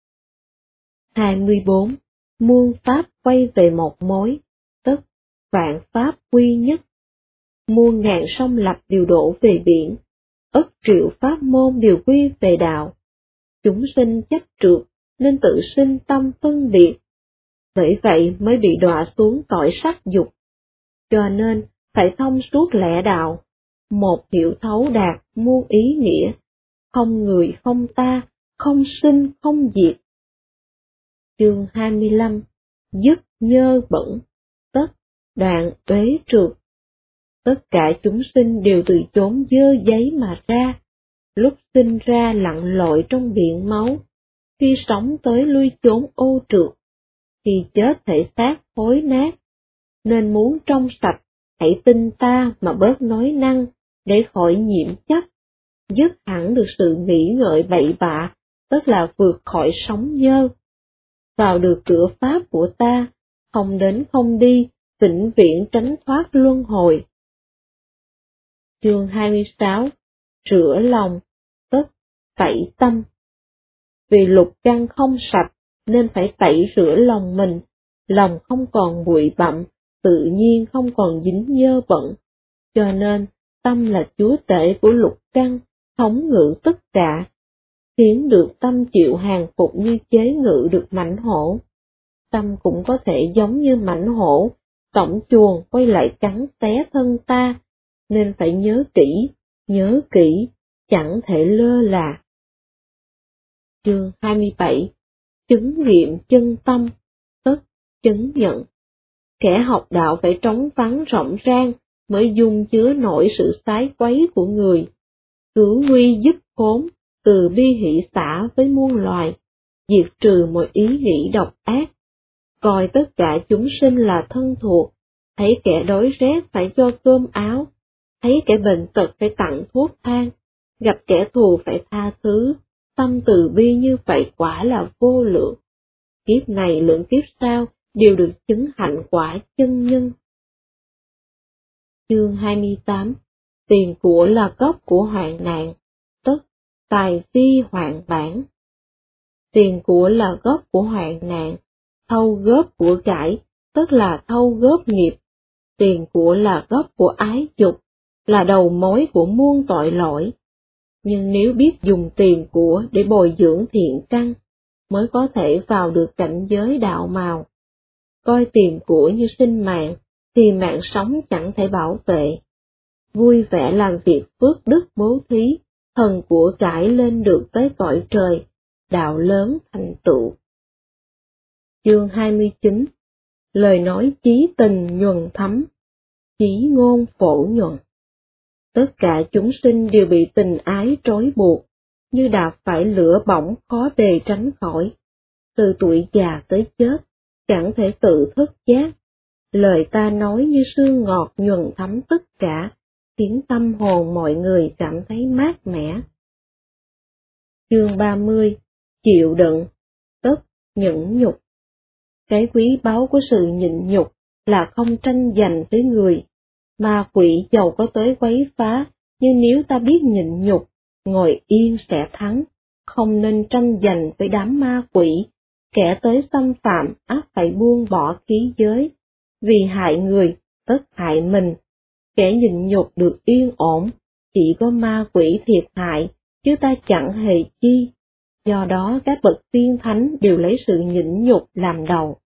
S1: 24. Muôn pháp quay về một mối, tức vạn pháp quy nhất. Muôn ngàn sông lập đều đổ về biển, ức triệu pháp môn đều quy về đạo. Chúng sinh chấp trượt nên tự sinh tâm phân biệt, bởi vậy mới bị đọa xuống cõi sắc dục. Cho nên phải thông suốt lẽ đạo, một hiểu thấu đạt muôn ý nghĩa, không người không ta, không sinh không diệt. Chương 25. Dứt nhơ bẩn, tức đoạn uế trượt. Tất cả chúng sinh đều từ chốn dơ giấy mà ra, lúc sinh ra lặn lội trong biển máu, khi sống tới lui chốn ô trượt, khi chết thể xác thối nát, nên muốn trong sạch, hãy tin ta mà bớt nói năng, để khỏi nhiễm chấp, dứt hẳn được sự nghĩ ngợi bậy bạ, tức là vượt khỏi sóng nhơ. Vào được cửa pháp của ta, không đến không đi, vĩnh viễn tránh thoát luân hồi. Chương 26. Rửa lòng, tức tẩy tâm. Vì lục căn không sạch, nên phải tẩy rửa lòng mình, lòng không còn bụi bặm, tự nhiên không còn dính nhơ bẩn. Cho nên, tâm là chúa tể của lục căn, thống ngự tất cả, khiến được tâm chịu hàng phục như chế ngự được mãnh hổ. Tâm cũng có thể giống như mãnh hổ, tổng chuồng quay lại cắn xé thân ta, nên phải nhớ kỹ, chẳng thể lơ là. Chương 27. Chứng nghiệm chân tâm, tức chứng nhận. Kẻ học đạo phải trống vắng rộng rang, mới dung chứa nổi sự sái quấy của người. Cứu nguy giúp khốn, từ bi hỷ xả với muôn loài, diệt trừ mọi ý nghĩ độc ác. Coi tất cả chúng sinh là thân thuộc, thấy kẻ đói rét phải cho cơm áo, thấy kẻ bệnh tật phải tặng thuốc thang, gặp kẻ thù phải tha thứ, tâm từ bi như vậy quả là vô lượng. Kiếp này lượng kiếp sau đều được chứng hạnh quả chân nhân. Chương 28. Tiền của là gốc của hoạn nạn, tức tài phi hoạn bản. Tiền của là gốc của hoạn nạn, thâu góp của cải, tức là thâu góp nghiệp. Tiền của là gốc của ái dục, là đầu mối của muôn tội lỗi. Nhưng nếu biết dùng tiền của để bồi dưỡng thiện căn, mới có thể vào được cảnh giới đạo màu. Coi tiền của như sinh mạng, thì mạng sống chẳng thể bảo vệ. Vui vẻ làm việc phước đức bố thí, thần của cải lên được tới cõi trời, đạo lớn thành tựu. Chương 29. Lời nói chí tình nhuần thấm, chí ngôn phổ nhuận. Tất cả chúng sinh đều bị tình ái trói buộc, như đạp phải lửa bỏng khó bề tránh khỏi. Từ tuổi già tới chết, chẳng thể tự thức giác. Lời ta nói như sương ngọt nhuần thấm tất cả, khiến tâm hồn mọi người cảm thấy mát mẻ. Chương 30. Chịu đựng, tất nhẫn nhục. Cái quý báu của sự nhịn nhục là không tranh giành với người. Ma quỷ dầu có tới quấy phá, nhưng nếu ta biết nhịn nhục, ngồi yên sẽ thắng, không nên tranh giành với đám ma quỷ. Kẻ tới xâm phạm ắt phải buông bỏ khí giới, vì hại người, tất hại mình. Kẻ nhịn nhục được yên ổn, chỉ có ma quỷ thiệt hại, chứ ta chẳng hề chi. Do đó các bậc tiên thánh đều lấy sự nhịn nhục làm đầu.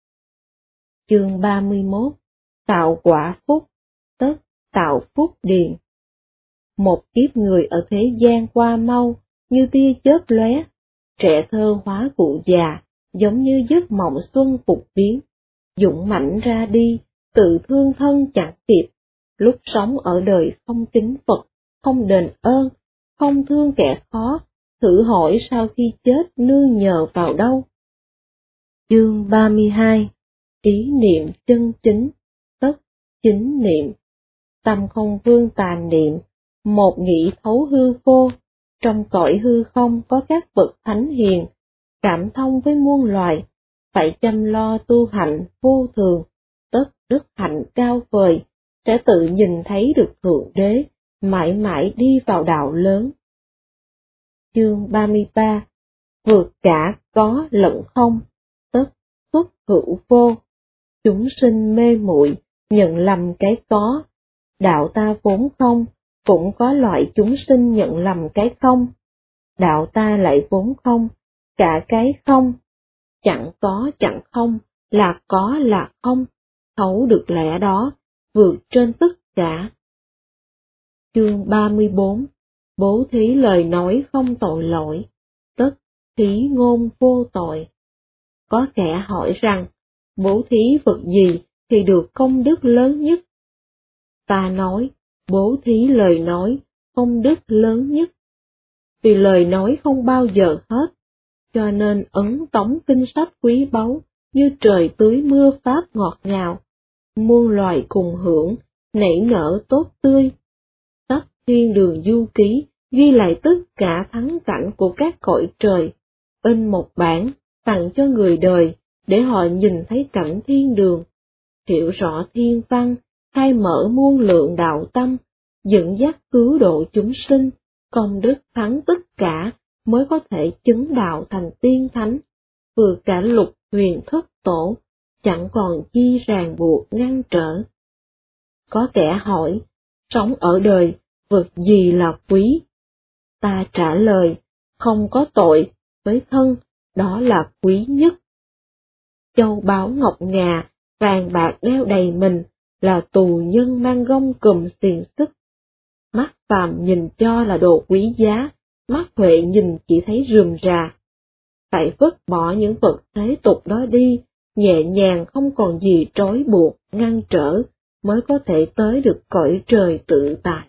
S1: Chương 31. Tạo quả phúc, tất tạo phúc điền. Một kiếp người ở thế gian qua mau, như tia chớp lóe, trẻ thơ hóa cụ già, giống như giấc mộng xuân phục biến. Dũng mãnh ra đi, tự thương thân chẳng kịp, lúc sống ở đời không kính Phật, không đền ơn, không thương kẻ khó, thử hỏi sau khi chết nương nhờ vào đâu. Chương 32. Ý niệm chân chính, tất chính niệm. Tâm không vương tà niệm, một nghĩ thấu hư vô, trong cõi hư không có các bậc thánh hiền, cảm thông với muôn loài, phải chăm lo tu hạnh vô thường, tất đức hạnh cao vời, sẽ tự nhìn thấy được Thượng Đế, mãi mãi đi vào đạo lớn. Chương 33. Vượt cả có lẫn không, tất xuất hữu vô. Chúng sinh mê muội, nhận lầm cái có. Đạo ta vốn không, cũng có loại chúng sinh nhận lầm cái không. Đạo ta lại vốn không, cả cái không. Chẳng có chẳng không, là có là không, thấu được lẽ đó, vượt trên tất cả. Chương 34. Bố thí lời nói không tội lỗi, tất thí ngôn vô tội. Có kẻ hỏi rằng, bố thí vật gì thì được công đức lớn nhất? Ta nói, bố thí lời nói, công đức lớn nhất. Vì lời nói không bao giờ hết, cho nên ấn tống kinh sách quý báu, như trời tưới mưa pháp ngọt ngào, muôn loài cùng hưởng, nảy nở tốt tươi. Tất thiên đường du ký, ghi lại tất cả thắng cảnh của các cõi trời, in một bản, tặng cho người đời, để họ nhìn thấy cảnh thiên đường, hiểu rõ thiên văn, khai mở muôn lượng đạo tâm, dẫn dắt cứu độ chúng sinh, công đức thắng tất cả, mới có thể chứng đạo thành tiên thánh, vượt cả lục huyền thất tổ, chẳng còn chi ràng buộc ngăn trở. Có kẻ hỏi, sống ở đời, vật gì là quý? Ta trả lời, không có tội, với thân, đó là quý nhất. Châu báu ngọc ngà, vàng bạc đeo đầy mình, là tù nhân mang gông cùm xiềng xích. Mắt phàm nhìn cho là đồ quý giá, mắt huệ nhìn chỉ thấy rườm rà. Phải vứt bỏ những vật thế tục đó đi, nhẹ nhàng không còn gì trói buộc, ngăn trở, mới có thể tới được cõi trời tự tại.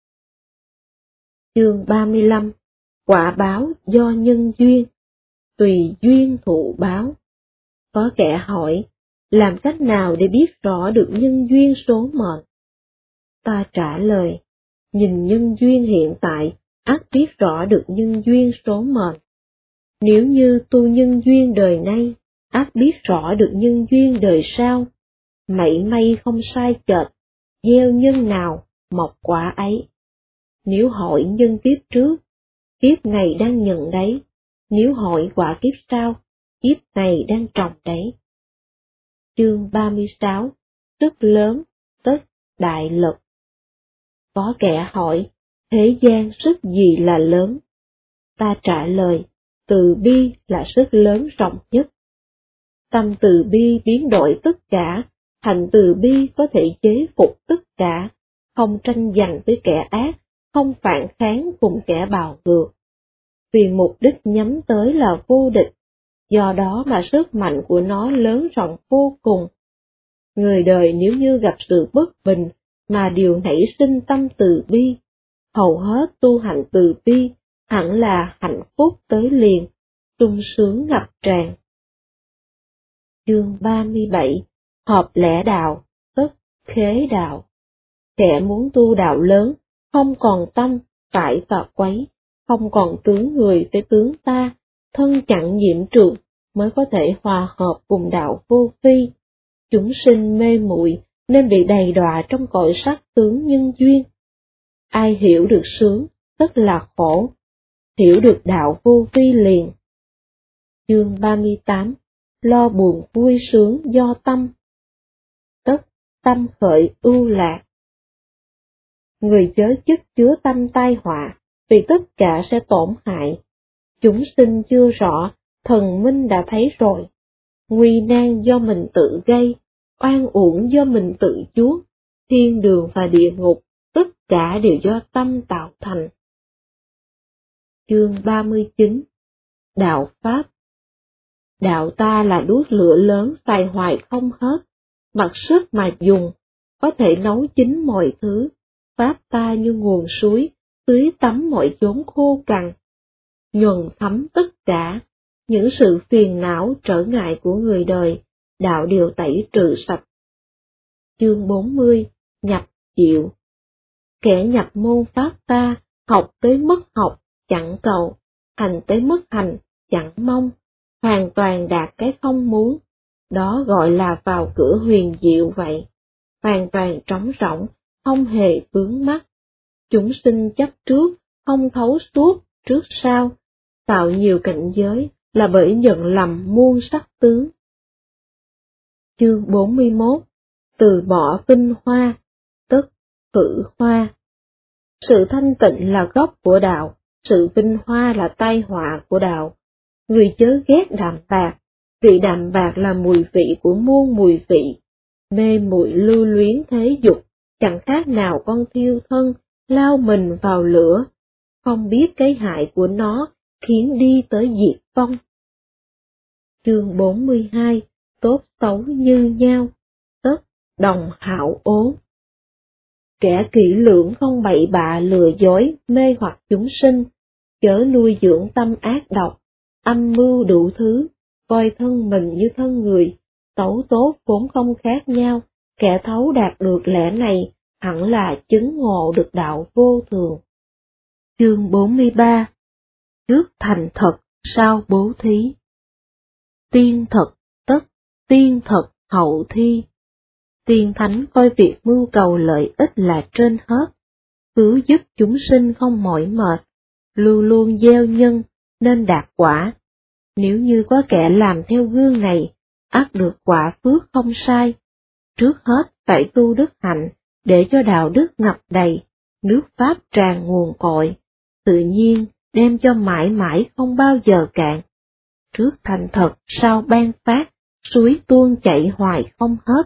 S1: Chương 35. Quả báo do nhân duyên, tùy duyên thụ báo. Có kẻ hỏi, làm cách nào để biết rõ được nhân duyên số mệnh? Ta trả lời, nhìn nhân duyên hiện tại, ắt biết rõ được nhân duyên số mệnh. Nếu như tu nhân duyên đời nay, ắt biết rõ được nhân duyên đời sau. Mảy may không sai chệch, gieo nhân nào, mọc quả ấy. Nếu hỏi nhân kiếp trước, kiếp này đang nhận đấy. Nếu hỏi quả kiếp sau, kiếp này đang trồng đấy. Chương 36. Sức lớn, tất đại lực. Có kẻ hỏi, thế gian sức gì là lớn? Ta trả lời, từ bi là sức lớn rộng nhất. Tâm từ bi biến đổi tất cả, hành từ bi có thể chế phục tất cả, không tranh giành với kẻ ác, không phản kháng cùng kẻ bào ngược. Vì mục đích nhắm tới là vô địch, do đó mà sức mạnh của nó lớn rộng vô cùng. Người đời nếu như gặp sự bất bình mà điều nảy sinh tâm từ bi, hầu hết tu hành từ bi hẳn là hạnh phúc tới liền, sung sướng ngập tràn. Chương 37. Hợp lẽ đạo, tức khế đạo. Kẻ muốn tu đạo lớn, không còn tâm, phải và quấy, không còn tướng người với tướng ta, thân chẳng nhiễm trượt, mới có thể hòa hợp cùng đạo vô vi. Chúng sinh mê muội nên bị đầy đọa trong cõi sắc tướng nhân duyên. Ai hiểu được sướng, tức là khổ, hiểu được đạo vô vi liền. Chương 38. Lo buồn vui sướng do tâm, tức tâm khởi ưu lạc. Người chớ chức chứa tâm tai họa, vì tất cả sẽ tổn hại. Chúng sinh chưa rõ, thần minh đã thấy rồi. Nguy nan do mình tự gây, oan uổng do mình tự chuốc, thiên đường và địa ngục, tất cả đều do tâm tạo thành. Chương 39. Đạo Pháp. Đạo ta là đuốc lửa lớn xài hoài không hết, mặc sức mà dùng, có thể nấu chín mọi thứ. Pháp ta như nguồn suối, tưới tắm mọi chốn khô cằn, nhuần thấm tất cả, những sự phiền não trở ngại của người đời, đạo đều tẩy trừ sạch. Chương 40. Nhập diệu. Kẻ nhập môn Pháp ta, học tới mức học, chẳng cầu, hành tới mức hành, chẳng mong, hoàn toàn đạt cái không muốn, đó gọi là vào cửa huyền diệu vậy, hoàn toàn trống rỗng, không hề vướng mắc. Chúng sinh chấp trước, không thấu suốt, trước sau, tạo nhiều cảnh giới là bởi nhận lầm muôn sắc tướng. Chương 41. Từ bỏ vinh hoa, tức khử hoa. Sự thanh tịnh là gốc của đạo, sự vinh hoa là tai họa của đạo. Người chớ ghét đạm bạc, vị đạm bạc là mùi vị của muôn mùi vị. Mê muội lưu luyến thế dục, chẳng khác nào con thiêu thân, lao mình vào lửa, không biết cái hại của nó, khiến đi tới diệt vong. Chương 42. Tốt xấu như nhau, tức đồng hảo ố. Kẻ kỹ lưỡng không bậy bạ lừa dối, mê hoặc chúng sinh, chớ nuôi dưỡng tâm ác độc, âm mưu đủ thứ, coi thân mình như thân người, xấu tốt vốn không khác nhau, kẻ thấu đạt được lẽ này, hẳn là chứng ngộ được đạo vô thường. Chương 43. Trước thành thật, sau bố thí. Tiên thật, tất, tiên thật, hậu thi. Tiên thánh coi việc mưu cầu lợi ích là trên hết, cứu giúp chúng sinh không mỏi mệt, luôn luôn gieo nhân, nên đạt quả. Nếu như có kẻ làm theo gương này, ắt được quả phước không sai. Trước hết phải tu đức hạnh, để cho đạo đức ngập đầy, nước pháp tràn nguồn cội, tự nhiên đem cho mãi mãi không bao giờ cạn. Trước thành thật, sau ban phát, suối tuôn chảy hoài không hết.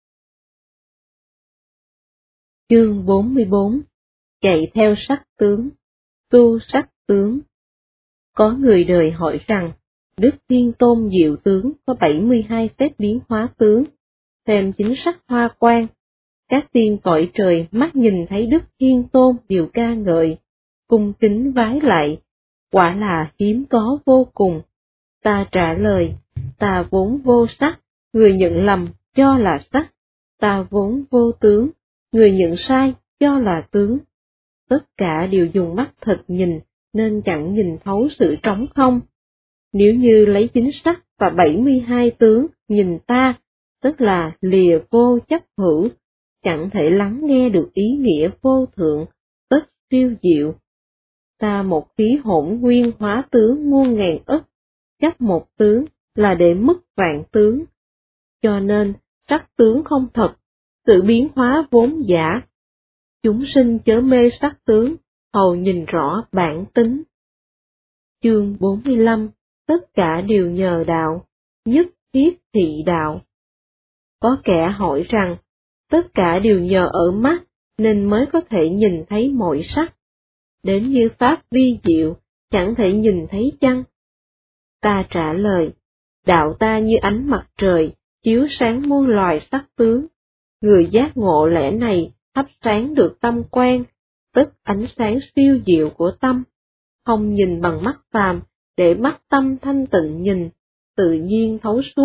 S1: Chương 44. Chạy theo sắc tướng, tu sắc tướng. Có người đời hỏi rằng, Đức Thiên Tôn Diệu Tướng có 72 phép biến hóa tướng, thêm chính sắc hoa quang. Các tiên cõi trời mắt nhìn thấy Đức Thiên Tôn đều ca ngợi, cung kính vái lạy, quả là hiếm có vô cùng. Ta trả lời, ta vốn vô sắc, người nhận lầm cho là sắc, ta vốn vô tướng, người nhận sai cho là tướng. Tất cả đều dùng mắt thịt nhìn, nên chẳng nhìn thấu sự trống không. Nếu như lấy chính sắc và 72 tướng nhìn ta, tức là lìa vô chấp hữu, chẳng thể lắng nghe được ý nghĩa vô thượng, tất siêu diệu. Ta một khí hỗn nguyên hóa tướng muôn ngàn ức, chấp một tướng là để mất vạn tướng. Cho nên, sắc tướng không thật, sự biến hóa vốn giả. Chúng sinh chớ mê sắc tướng, hầu nhìn rõ bản tính. Chương 45. Tất cả đều nhờ đạo, nhất thiết thị đạo. Có kẻ hỏi rằng, tất cả đều nhờ ở mắt, nên mới có thể nhìn thấy mọi sắc. Đến như pháp vi diệu, chẳng thể nhìn thấy chăng? Ta trả lời, đạo ta như ánh mặt trời, chiếu sáng muôn loài sắc tướng. Người giác ngộ lẽ này, thắp sáng được tâm quan, tức ánh sáng siêu diệu của tâm. Không nhìn bằng mắt phàm, để mắt tâm thanh tịnh nhìn, tự nhiên thấu suốt,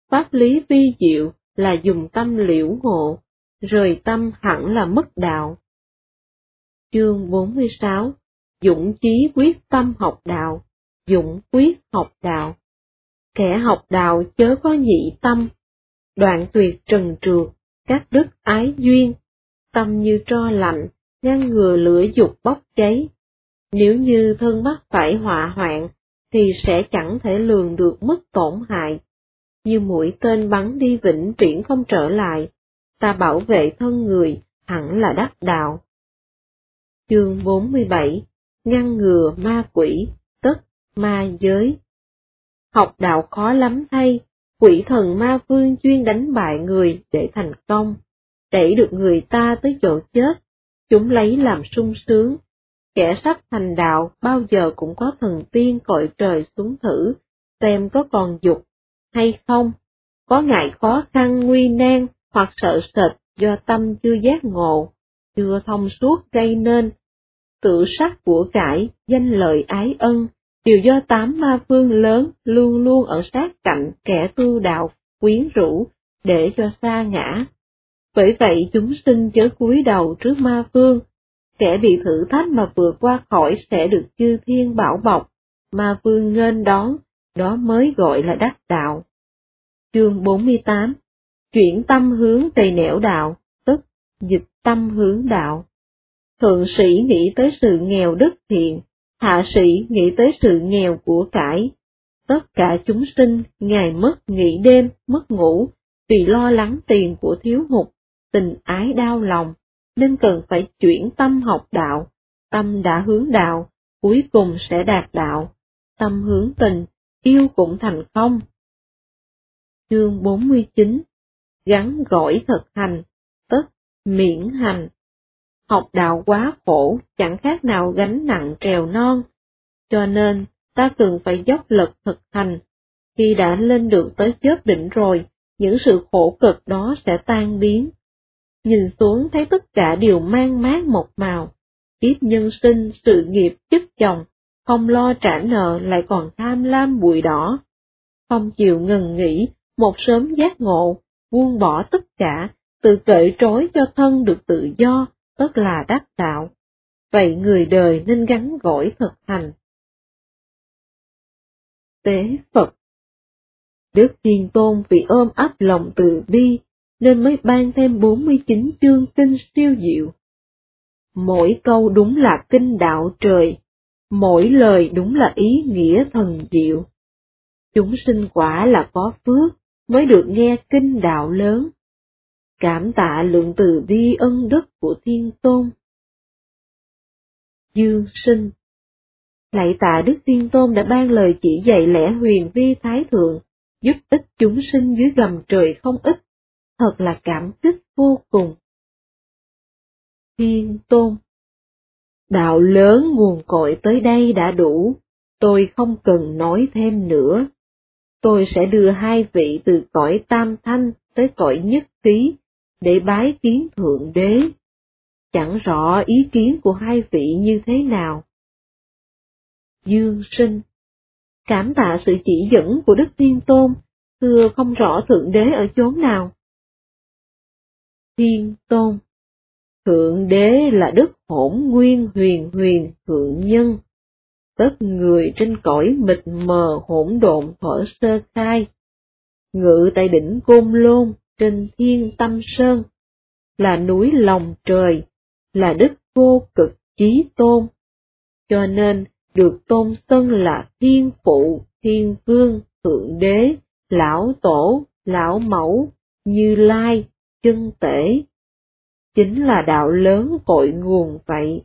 S1: pháp lý vi diệu là dùng tâm liễu ngộ, rời tâm hẳn là mất đạo. Chương 46. Dũng chí quyết tâm học đạo, dũng quyết học đạo. Kẻ học đạo chớ có nhị tâm, đoạn tuyệt trần trượt, các đức ái duyên, tâm như tro lạnh, ngăn ngừa lửa dục bốc cháy. Nếu như thân mắc phải họa hoạn, thì sẽ chẳng thể lường được mức tổn hại. Như mũi tên bắn đi vĩnh viễn không trở lại, ta bảo vệ thân người, hẳn là đắc đạo. Chương 47. Ngăn ngừa ma quỷ, tức ma giới. Học đạo khó lắm thay, quỷ thần ma vương chuyên đánh bại người để thành công, đẩy được người ta tới chỗ chết, chúng lấy làm sung sướng. Kẻ sắp thành đạo bao giờ cũng có thần tiên cõi trời xuống thử, xem có còn dục hay không, có ngại khó khăn nguy nan hoặc sợ sệt do tâm chưa giác ngộ, chưa thông suốt gây nên. Tự sắc của cải, danh lợi ái ân, đều do 8 ma vương lớn luôn luôn ở sát cạnh kẻ tu đạo, quyến rũ, để cho sa ngã. Bởi vậy chúng sinh chớ cúi đầu trước ma vương, kẻ bị thử thách mà vượt qua khỏi sẽ được chư thiên bảo bọc, ma vương nghênh đón, đó mới gọi là đắc đạo. Chương 48. Chuyển tâm hướng về nẻo đạo, tức dịch tâm hướng đạo. Thượng sĩ nghĩ tới sự nghèo đức thiện, hạ sĩ nghĩ tới sự nghèo của cải. Tất cả chúng sinh ngày mất nghỉ đêm, mất ngủ, vì lo lắng tiền của thiếu hụt, tình ái đau lòng, nên cần phải chuyển tâm học đạo. Tâm đã hướng đạo, cuối cùng sẽ đạt đạo. Tâm hướng tình, yêu cũng thành công. Chương 49. Gắn gỏi thực hành, tức miễn hành. Học đạo quá khổ, chẳng khác nào gánh nặng trèo non, cho nên ta cần phải dốc lực thực hành. Khi đã lên được tới chớp đỉnh rồi, những sự khổ cực đó sẽ tan biến. Nhìn xuống thấy tất cả đều mang mát một màu, kiếp nhân sinh, sự nghiệp, chức chồng, không lo trả nợ lại còn tham lam bụi đỏ. Không chịu ngừng nghỉ, một sớm giác ngộ, buông bỏ tất cả, tự cởi trói cho thân được tự do, tất là đắc đạo. Vậy người đời nên gắn gỏi thực hành. Tế Phật. Đức Thiên Tôn vì ôm ấp lòng từ bi, nên mới ban thêm 49 chương kinh siêu diệu. Mỗi câu đúng là kinh đạo trời, mỗi lời đúng là ý nghĩa thần diệu. Chúng sinh quả là có phước, mới được nghe kinh đạo lớn. Cảm tạ lượng từ bi ân đức của Thiên Tôn. Dương sinh. Lạy tạ Đức Thiên Tôn đã ban lời chỉ dạy lẽ huyền vi thái thượng, giúp ích chúng sinh dưới gầm trời không ít, thật là cảm kích vô cùng. Thiên Tôn. Đạo lớn nguồn cội tới đây đã đủ, tôi không cần nói thêm nữa. Tôi sẽ đưa hai vị từ cõi tam thanh tới cõi nhất khí, để bái kiến Thượng Đế. Chẳng rõ ý kiến của hai vị như thế nào. Dương sinh. Cảm tạ sự chỉ dẫn của Đức Thiên Tôn, thưa không rõ Thượng Đế ở chốn nào. Thiên Tôn. Thượng Đế là Đức Hỗn Nguyên Huyền Huyền Thượng Nhân. Tất người trên cõi mịt mờ hỗn độn thuở sơ khai. Ngự tại đỉnh Côn Lôn trên Thiên Tâm Sơn, là núi lòng trời, là Đức Vô Cực Chí Tôn. Cho nên được tôn xưng là Thiên Phụ, Thiên Vương, Thượng Đế, Lão Tổ, Lão Mẫu, Như Lai, Chân Tể. Chính là đạo lớn cội nguồn vậy.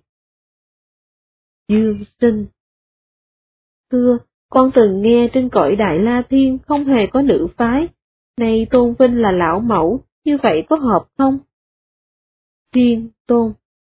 S1: Dương sinh. Thưa, con từng nghe trên cõi Đại La Thiên không hề có nữ phái, nay tôn vinh là Lão Mẫu, như vậy có hợp không? Thiên Tôn.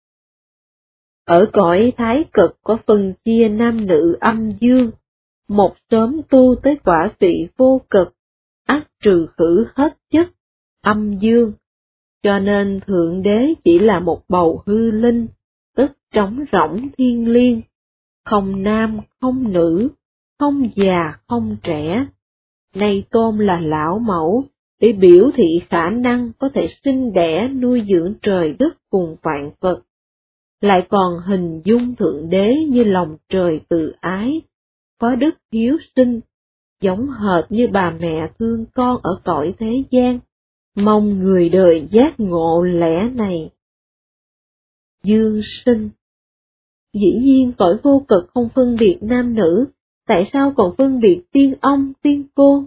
S1: Ở cõi Thái Cực có phân chia nam nữ âm dương, một sớm tu tới quả vị vô cực, ắt trừ khử hết chất, âm dương, cho nên Thượng Đế chỉ là một bầu hư linh, tức trống rỗng thiên liêng, không nam không nữ, không già không trẻ, nay tôn là lão mẫu, để biểu thị khả năng có thể sinh đẻ nuôi dưỡng trời đất cùng vạn vật. Lại còn hình dung Thượng Đế như lòng trời từ ái, có đức hiếu sinh, giống hệt như bà mẹ thương con ở cõi thế gian, mong người đời giác ngộ lẽ này. Dương sinh. Dĩ nhiên cõi vô cực không phân biệt nam nữ, tại sao còn phân biệt tiên ông, tiên cô?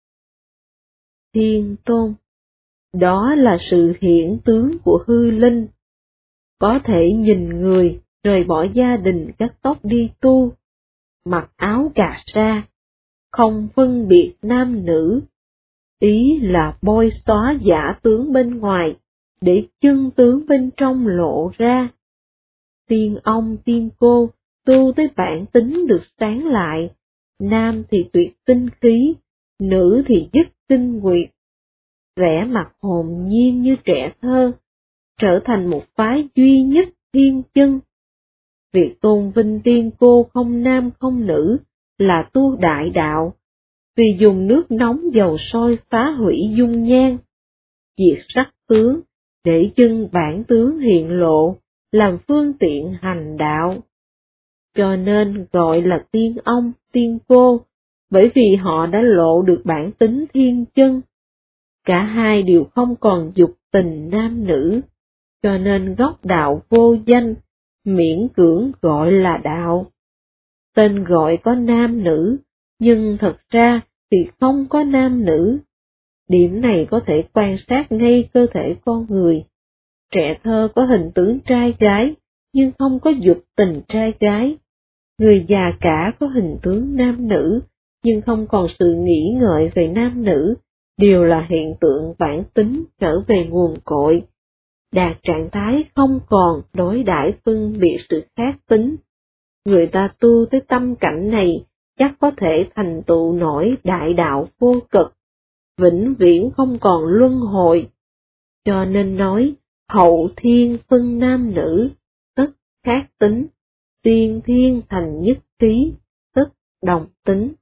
S1: Thiên tôn. Đó là sự hiển tướng của hư linh. Có thể nhìn người, rời bỏ gia đình cắt tóc đi tu, mặc áo cà sa, không phân biệt nam nữ. Ý là bôi xóa giả tướng bên ngoài, để chân tướng bên trong lộ ra. Tiên ông tiên cô tu tới bản tính được sáng lại, nam thì tuyệt tinh khí, nữ thì dứt tinh nguyệt. Vẻ mặt hồn nhiên như trẻ thơ, trở thành một phái duy nhất thiên chân. Việc tôn vinh tiên cô không nam không nữ là tu đại đạo, vì dùng nước nóng dầu sôi phá hủy dung nhan, diệt sắc tướng, để chân bản tướng hiện lộ, làm phương tiện hành đạo. Cho nên gọi là tiên ông, tiên cô, bởi vì họ đã lộ được bản tính thiên chân. Cả hai đều không còn dục tình nam nữ, cho nên gốc đạo vô danh, miễn cưỡng gọi là đạo. Tên gọi có nam nữ, nhưng thật ra thì không có nam nữ. Điểm này có thể quan sát ngay cơ thể con người. Trẻ thơ có hình tướng trai gái, nhưng không có dục tình trai gái. Người già cả có hình tướng nam nữ, nhưng không còn sự nghĩ ngợi về nam nữ, đều là hiện tượng bản tính trở về nguồn cội. Đạt trạng thái không còn đối đãi phân biệt sự khác tính. Người ta tu tới tâm cảnh này, chắc có thể thành tựu nổi đại đạo vô cực, vĩnh viễn không còn luân hồi. Cho nên nói, hậu thiên phân nam nữ, tức khác tính, tiên thiên thành nhất trí, tức đồng tính.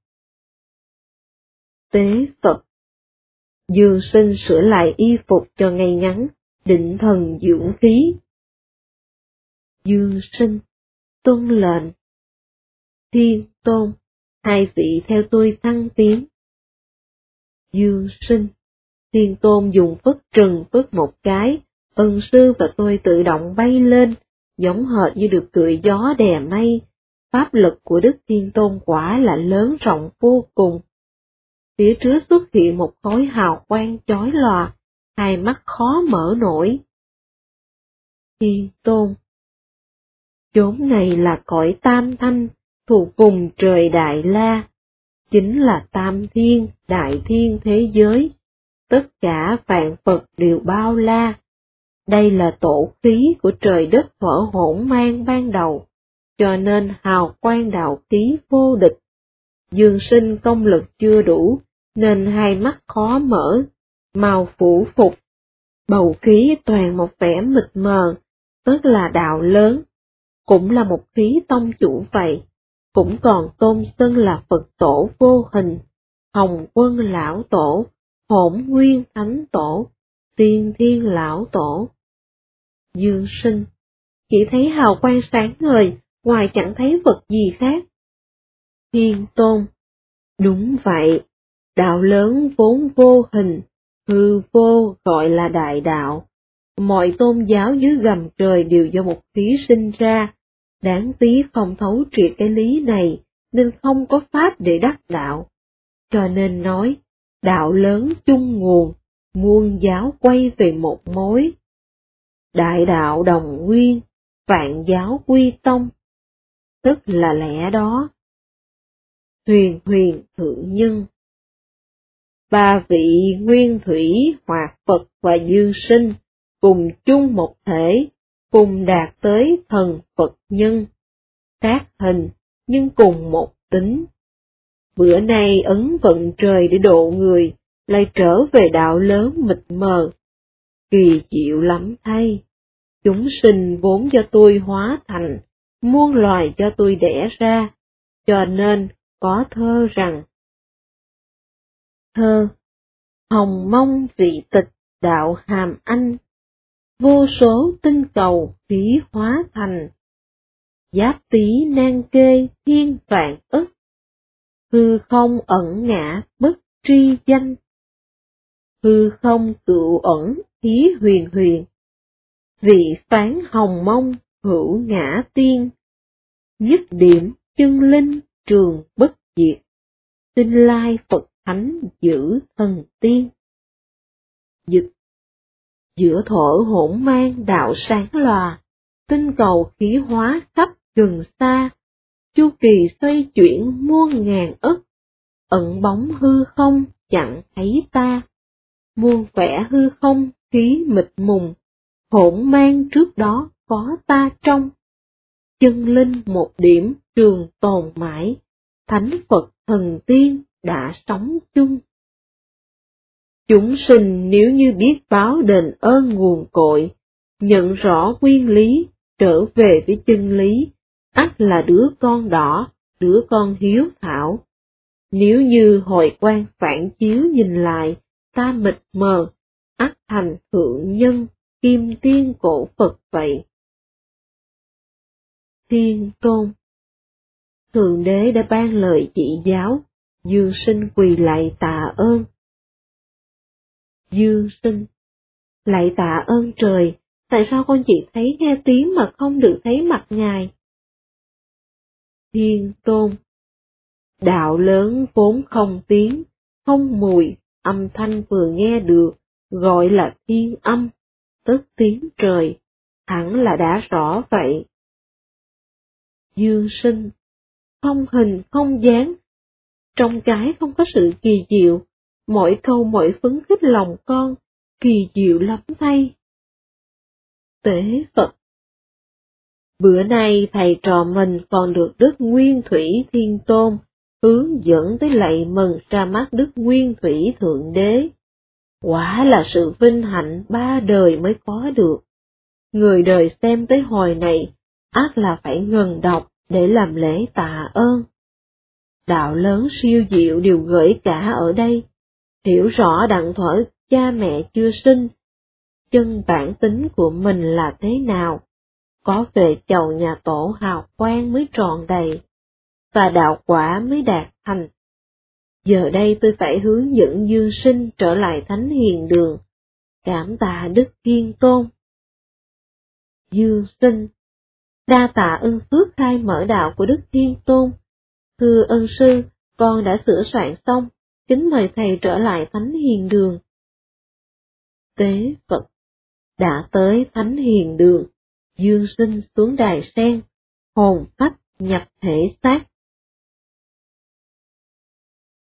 S1: Tế Phật. Dương sinh sửa lại y phục cho ngay ngắn, định thần dưỡng khí. Dương sinh, tuân lệnh. Thiên tôn, hai vị theo tôi thăng tiến. Dương sinh, thiên tôn dùng phất trừng phất một cái, ân sư và tôi tự động bay lên, giống hệt như được cưỡi gió đè mây. Pháp lực của Đức Thiên Tôn quả là lớn rộng vô cùng. Phía trước xuất hiện một khối hào quang chói lòa, hai mắt khó mở nổi. Thiên Tôn. Chốn này là cõi tam thanh, thuộc vùng trời Đại La, chính là tam thiên, đại thiên thế giới, tất cả vạn Phật đều bao la. Đây là tổ khí của trời đất vỡ hỗn mang ban đầu, cho nên hào quang đạo khí vô địch. Dương sinh công lực chưa đủ, nên hai mắt khó mở, màu phủ phục. Bầu khí toàn một vẻ mịt mờ, tức là đạo lớn, cũng là một khí tông chủ vậy, cũng còn tôn xưng là Phật tổ vô hình, Hồng Quân Lão Tổ, Hỗn Nguyên Thánh Tổ, Tiên Thiên Lão Tổ. Dương sinh, chỉ thấy hào quang sáng ngời, ngoài chẳng thấy vật gì khác. Thiên Tôn, đúng vậy, đạo lớn vốn vô hình, hư vô gọi là đại đạo. Mọi tôn giáo dưới gầm trời đều do một khí sinh ra, đáng tiếc không thấu triệt cái lý này, nên không có pháp để đắc đạo. Cho nên nói, đạo lớn chung nguồn, muôn giáo quay về một mối. Đại đạo đồng nguyên, vạn giáo quy tông, tức là lẽ đó. Huyền huyền thượng nhân. Ba vị nguyên thủy hoạt Phật và dương sinh, cùng chung một thể, cùng đạt tới thần Phật nhân. Khác hình, nhưng cùng một tính. Bữa nay ấn vận trời để độ người, lại trở về đạo lớn mịt mờ. Kỳ diệu lắm thay. Chúng sinh vốn do tôi hóa thành, muôn loài do tôi đẻ ra, cho nên có thơ rằng: Thơ Hồng Mông vị tịch đạo hàm anh, vô số tinh cầu khí hóa thành, giáp tý nan kê thiên vạn ức, hư không ẩn ngã bất tri danh. Hư không cựu ẩn khí huyền huyền, vị phán hồng mông hữu ngã tiên, nhất điểm chân linh trường bất diệt, tinh lai Phật thánh giữ thần tiên. Dịch: giữa thổ hỗn mang đạo sáng lòa, tinh cầu khí hóa khắp gần xa, chu kỳ xoay chuyển muôn ngàn ức, ẩn bóng hư không chẳng thấy ta. Muôn vẻ hư không khí mịt mùng, hỗn mang trước đó có ta trong. Chân linh một điểm trường tồn mãi, thánh Phật thần tiên đã sống chung. Chúng sinh nếu như biết báo đền ơn nguồn cội, nhận rõ nguyên lý, trở về với chân lý, ắt là đứa con đỏ, đứa con hiếu thảo. Nếu như hội quan phản chiếu nhìn lại, ta mịt mờ, ắt thành thượng nhân, kim tiên cổ Phật vậy. Thiên Tôn Thượng Đế đã ban lời chỉ giáo, Dương Sinh quỳ lạy tạ ơn. Dương Sinh: lạy tạ ơn trời, tại sao con chỉ thấy nghe tiếng mà không được thấy mặt Ngài? Thiên Tôn: đạo lớn vốn không tiếng, không mùi, âm thanh vừa nghe được, gọi là thiên âm, tức tiếng trời, hẳn là đã rõ vậy. Dương Sinh: không hình không dáng, trong cái không có sự kỳ diệu, mỗi câu mỗi phấn khích lòng con, kỳ diệu lắm thay. Tế Phật: bữa nay thầy trò mình còn được Đức Nguyên Thủy Thiên Tôn hướng dẫn tới lạy mừng ra mắt Đức Nguyên Thủy Thượng Đế. Quả là sự vinh hạnh ba đời mới có được. Người đời xem tới hồi này, ắt là phải ngừng đọc để làm lễ tạ ơn. Đạo lớn siêu diệu đều gửi cả ở đây, hiểu rõ đặng thuở cha mẹ chưa sinh, chân bản tính của mình là thế nào, có về chầu nhà tổ hào quang mới tròn đầy, và đạo quả mới đạt thành. Giờ đây tôi phải hướng dẫn Dương Sinh trở lại thánh hiền đường, cảm tạ Đức Thiên Tôn. Dương Sinh: đa tạ ân phước khai mở đạo của Đức Thiên Tôn. Thưa ân sư, con đã sửa soạn xong, kính mời thầy trở lại thánh hiền đường. Tế Phật: đã tới thánh hiền đường, Dương Sinh xuống đài sen, hồn phách nhập thể xác,